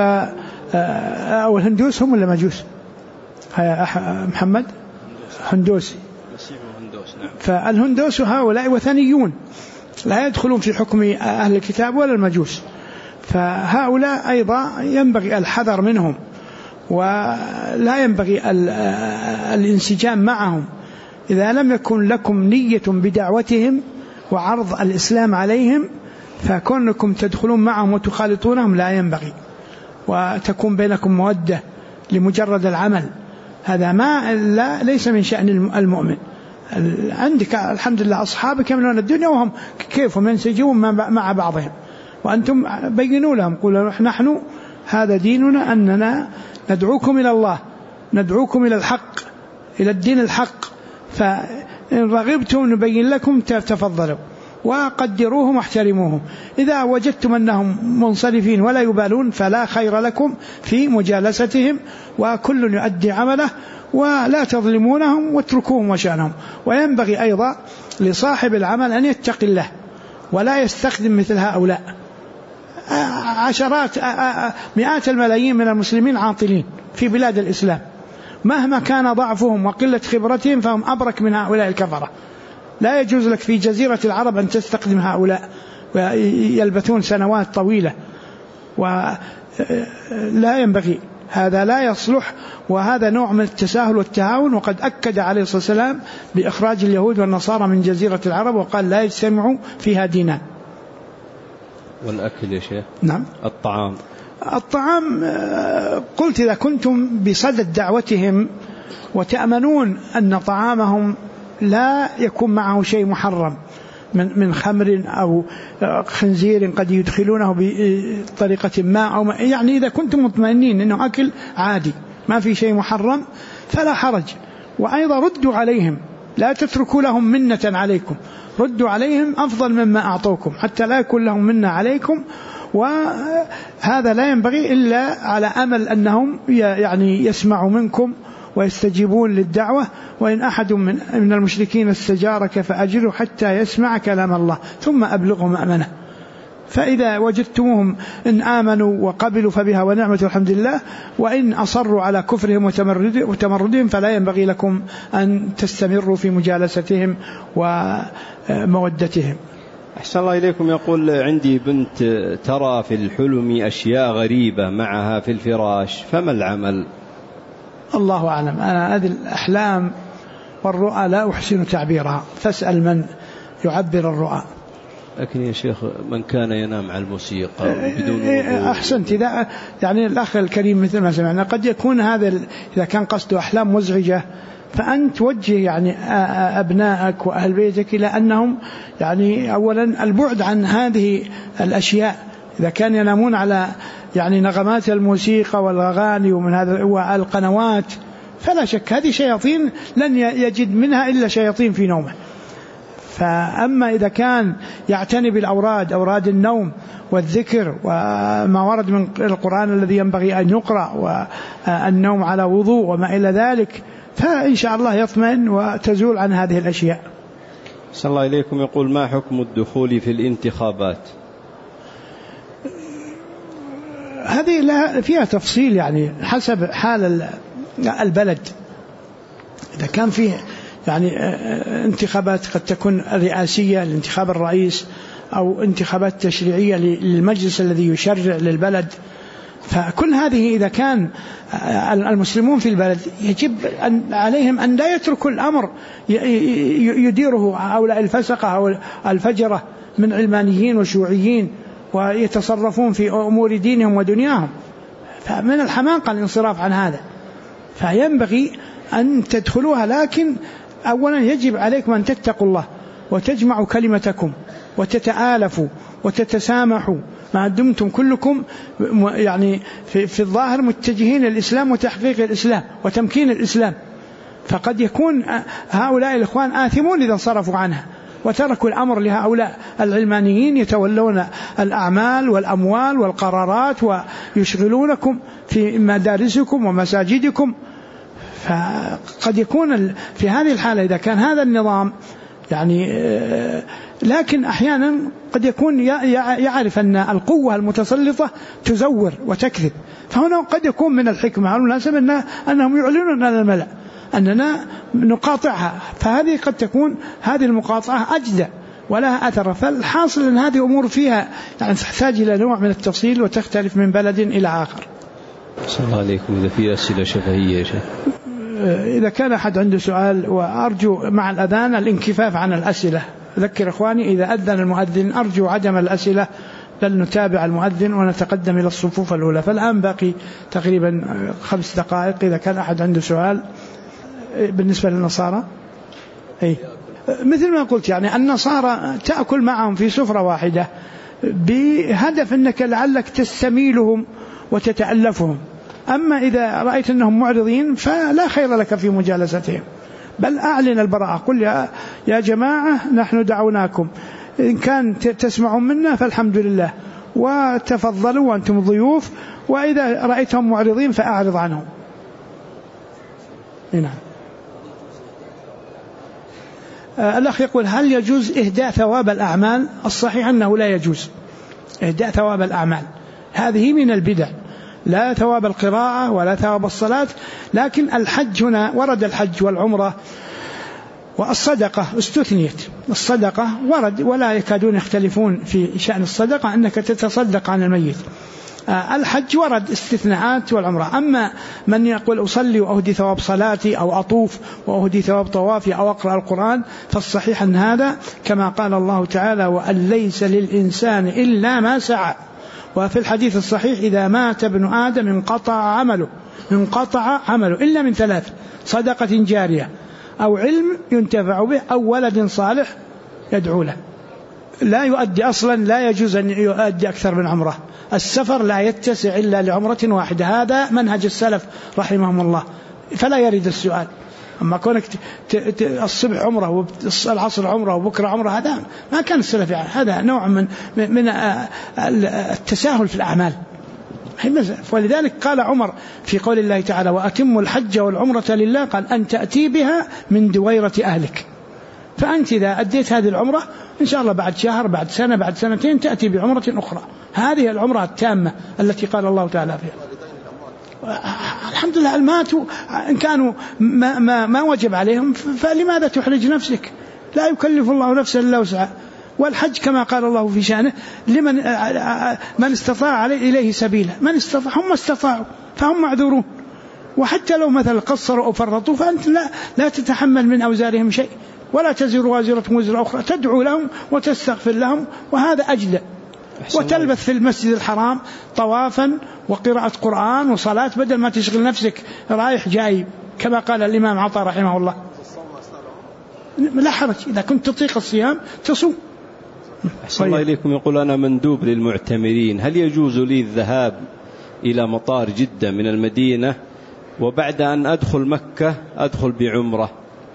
أو الهندوس هم ولا مجوس؟ محمد هندوسي. فالهندوس هؤلاء وثنيون لا يدخلون في حكم أهل الكتاب ولا المجوس، فهؤلاء أيضا ينبغي الحذر منهم، ولا ينبغي الانسجام معهم. إذا لم يكن لكم نية بدعوتهم وعرض الإسلام عليهم فكونكم تدخلون معهم وتخالطونهم لا ينبغي، وتكون بينكم مودة لمجرد العمل هذا ما ليس من شأن المؤمن. عندك الحمد لله أصحابك يملون الدنيا وهم كيفهم ينسجون مع بعضهم، وأنتم بينوا لهم قولوا نحن هذا ديننا أننا ندعوكم إلى الله، ندعوكم إلى الحق، إلى الدين الحق، فإن رغبتم نبين لكم تفضلوا وقدروهم واحترموهم. إذا وجدتم أنهم منصرفين ولا يبالون فلا خير لكم في مجالستهم، وكل يؤدي عمله ولا تظلمونهم واتركوهم وشأنهم. وينبغي أيضا لصاحب العمل أن يتقي الله ولا يستخدم مثل هؤلاء. عشرات مئات الملايين من المسلمين عاطلين في بلاد الإسلام، مهما كان ضعفهم وقلة خبرتهم فهم أبرك من هؤلاء الكفرة. لا يجوز لك في جزيرة العرب أن تستخدم هؤلاء ويلبثون سنوات طويلة، ولا ينبغي، هذا لا يصلح، وهذا نوع من التساهل والتهاون. وقد أكد عليه الصلاة والسلام بإخراج اليهود والنصارى من جزيرة العرب وقال لا يجتمع فيها دينان. والأكل يا شيخ؟ نعم. الطعام قلت إذا كنتم بصدد دعوتهم وتأمنون أن طعامهم لا يكون معه شيء محرم من خمر أو خنزير قد يدخلونه بطريقة ما، أو يعني إذا كنتم مطمئنين أنه أكل عادي ما في شيء محرم فلا حرج. وأيضا ردوا عليهم، لا تتركوا لهم منة عليكم، ردوا عليهم أفضل مما أعطوكم حتى لا يكون لهم منة عليكم. وهذا لا ينبغي إلا على أمل أنهم يعني يسمعوا منكم ويستجيبون للدعوة. وإن أحد من المشركين استجارك فأجره حتى يسمع كلام الله ثم أبلغه مأمنه. فإذا وجدتموهم إن آمنوا وقبلوا فبها ونعمة الحمد لله، وإن أصروا على كفرهم وتمردهم فلا ينبغي لكم أن تستمروا في مجالستهم ومودتهم. أحسن الله إليكم. يقول عندي بنت ترى في الحلم أشياء غريبة معها في الفراش، فما العمل؟ الله أعلم. أنا هذه الأحلام والرؤى لا أحسن تعبيرها، فاسأل من يعبر الرؤى. لكن يا شيخ من كان ينام على الموسيقى بدون أحسنت. إذا يعني الأخ الكريم مثل ما سمعنا قد يكون هذا إذا كان قصده أحلام مزعجة فأنت توجه يعني أبنائك وأهل بيتك إلى أنهم يعني أولا البعد عن هذه الأشياء. إذا كان ينامون على يعني نغمات الموسيقى والأغاني ومن هذا والقنوات فلا شك هذه شياطين لن يجد منها إلا شياطين في نومه. فأما إذا كان يعتني بالأوراد، أوراد النوم والذكر وما ورد من القرآن الذي ينبغي أن يقرأ والنوم على وضوء وما إلى ذلك، فإن شاء الله يطمئن وتزول عن هذه الأشياء. صلى الله إليكم. يقول ما حكم الدخول في الانتخابات؟ هذه فيها تفصيل يعني حسب حال البلد. إذا كان فيه يعني انتخابات قد تكون رئاسية لانتخاب الرئيس أو انتخابات تشريعية للمجلس الذي يشرع للبلد، فكل هذه إذا كان المسلمون في البلد يجب عليهم أن لا يتركوا الأمر يديره هؤلاء الفسقة أو الفجرة من علمانيين وشيوعيين ويتصرفون في أمور دينهم ودنياهم. فمن الحماقة الانصراف عن هذا، فينبغي أن تدخلوها، لكن أولا يجب عليكم أن تتقوا الله وتجمعوا كلمتكم وتتآلفوا وتتسامحوا ما دمتم كلكم يعني في الظاهر متجهين للإسلام وتحقيق الإسلام وتمكين الإسلام. فقد يكون هؤلاء الإخوان آثمون إذا انصرفوا عنها وتركوا الأمر لهؤلاء العلمانيين يتولون الأعمال والأموال والقرارات ويشغلونكم في مدارسكم ومساجدكم. فقد يكون في هذه الحالة إذا كان هذا النظام يعني، لكن أحيانا قد يكون يعرف أن القوة المتسلطة تزور وتكذب، فهنا قد يكون من الحكمة على المناسبة أنهم يعلنون على الملأ أننا نقاطعها، فهذه قد تكون هذه المقاطعة أجدى ولها أثر. فالحاصل أن هذه أمور فيها يعني تحتاج إلى نوع من التفصيل وتختلف من بلد إلى آخر. صلى الله عليكم. إذا في أسئلة شفهية يا شيخ، إذا كان أحد عنده سؤال، وأرجو مع الأذان الانكفاف عن الأسئلة. أذكر إخواني إذا أذن المؤذن أرجو عدم الأسئلة بل نتابع المؤذن ونتقدم إلى الصفوف الأولى. فالآن باقي تقريبا 5 دقائق إذا كان أحد عنده سؤال بالنسبة للنصارى. أي مثل ما قلت يعني النصارى تأكل معهم في سفرة واحدة بهدف أنك لعلك تستميلهم وتتألفهم. أما إذا رأيت أنهم معرضين فلا خير لك في مجالستهم، بل أعلن البراءة، قل يا جماعة نحن دعوناكم، إن كان تسمعون منا فالحمد لله، وتفضلوا وأنتم ضيوف، وإذا رأيتهم معرضين فأعرض عنهم. نعم. الأخ يقول هل يجوز إهداء ثواب الأعمال؟ الصحيح أنه لا يجوز إهداء ثواب الأعمال، هذه من البدع، لا ثواب القراءة ولا ثواب الصلاة. لكن الحج هنا ورد الحج والعمرة والصدقة استثنيت، الصدقة ورد ولا يكادون يختلفون في شأن الصدقة أنك تتصدق عن الميت. الحج ورد استثناءات والعمرة. أما من يقول أصلي وأهدي ثواب صلاتي أو أطوف وأهدي ثواب طوافي أو أقرأ القرآن، فالصحيح أن هذا كما قال الله تعالى وأن ليس للإنسان إلا ما سعى. وفي الحديث الصحيح إذا مات ابن آدم انقطع عمله إلا من 3: صدقة جارية أو علم ينتفع به أو ولد صالح يدعو له. لا يؤدي أصلا، لا يجوز أن يؤدي أكثر من عمرة. السفر لا يتسع إلا لعمرة واحدة، هذا منهج السلف رحمهم الله، فلا يرد السؤال. أما كونك الصبح عمره والعصر عمره وبكرة عمره، هذا ما كان السلف يعني، هذا نوع من التساهل في الأعمال. ولذلك قال عمر في قول الله تعالى وأتموا الحج والعمرة لله، قال أن تأتي بها من دويرة أهلك. فأنت إذا أديت هذه العمرة إن شاء الله بعد شهر بعد سنة بعد سنتين تأتي بعمرة أخرى، هذه العمرة التامة التي قال الله تعالى فيها. الحمد لله الماتوا إن كانوا ما وجب عليهم فلماذا تحرج نفسك؟ لا يكلف الله نفسا إلا وسعها. والحج كما قال الله في شأنه لمن من استطاع إليه سبيلا، من استطاع، هم استطاعوا فهم معذورون. وحتى لو مثلا قصروا أو فرطوا فأنت لا تتحمل من أوزارهم شيء، ولا تزر وازرة وزر أخرى، تدعو لهم وتستغفر لهم، وهذا أجل. وتلبث في المسجد الحرام طوافا وقراءة قرآن وصلاة بدل ما تشغل نفسك رايح جاي، كما قال الإمام عطاء رحمه الله. لا حرج إذا كنت تطيق الصيام تصوم. أحسن الله إليكم. يقول أنا مندوب للمعتمرين، هل يجوز لي الذهاب إلى مطار جدة من المدينة وبعد أن أدخل مكة أدخل بعمرة؟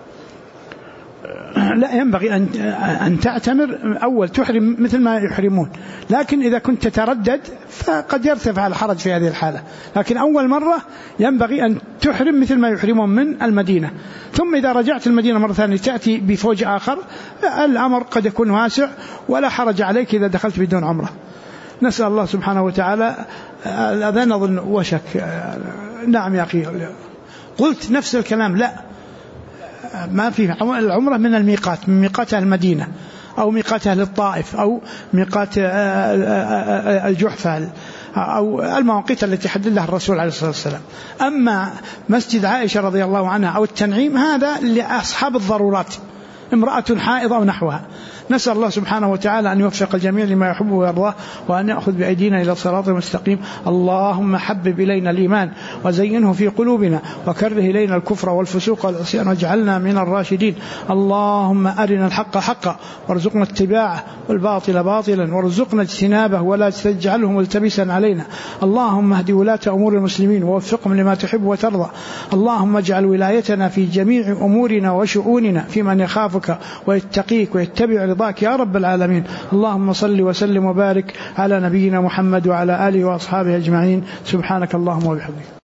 لا، ينبغي أن تعتمر أول، تحرم مثل ما يحرمون، لكن إذا كنت تتردد فقد يرتفع الحرج في هذه الحالة. لكن أول مرة ينبغي أن تحرم مثل ما يحرمون من المدينة، ثم إذا رجعت المدينة مرة ثانية تأتي بفوج آخر، الأمر قد يكون واسع ولا حرج عليك إذا دخلت بدون عمرة. نسأل الله سبحانه وتعالى. الأذان أظن وشك. نعم يا أخي، قلت نفس الكلام. لا، ما في العمرة من الميقات، من ميقات المدينة أو ميقات أهل الطائف أو ميقات الجحفة أو المواقيت التي حددها الرسول عليه الصلاة والسلام. أما مسجد عائشة رضي الله عنها أو التنعيم هذا لأصحاب الضرورات، امرأة حائضة أو نحوها. نسأل الله سبحانه وتعالى أن يوفق الجميع لما يحب ويرضاه، وأن يأخذ بأيدينا إلى الصراط المستقيم. اللهم حبب إلينا الإيمان وزينه في قلوبنا، وكره إلينا الكفر والفسوق والعصيان، واجعلنا من الراشدين. اللهم أرنا الحق حقا وارزقنا اتباعه، والباطل باطلا وارزقنا اجتنابه، ولا تجعله ملتبسا علينا. اللهم اهد ولاة أمور المسلمين ووفقهم لما تحب وترضى. اللهم اجعل ولايتنا في جميع أمورنا وشؤوننا في من يخافك ويتقيك ويتبع رضاك يا رب العالمين. اللهم صل وسلم وبارك على نبينا محمد وعلى آله وأصحابه أجمعين. سبحانك اللهم وبحمدك.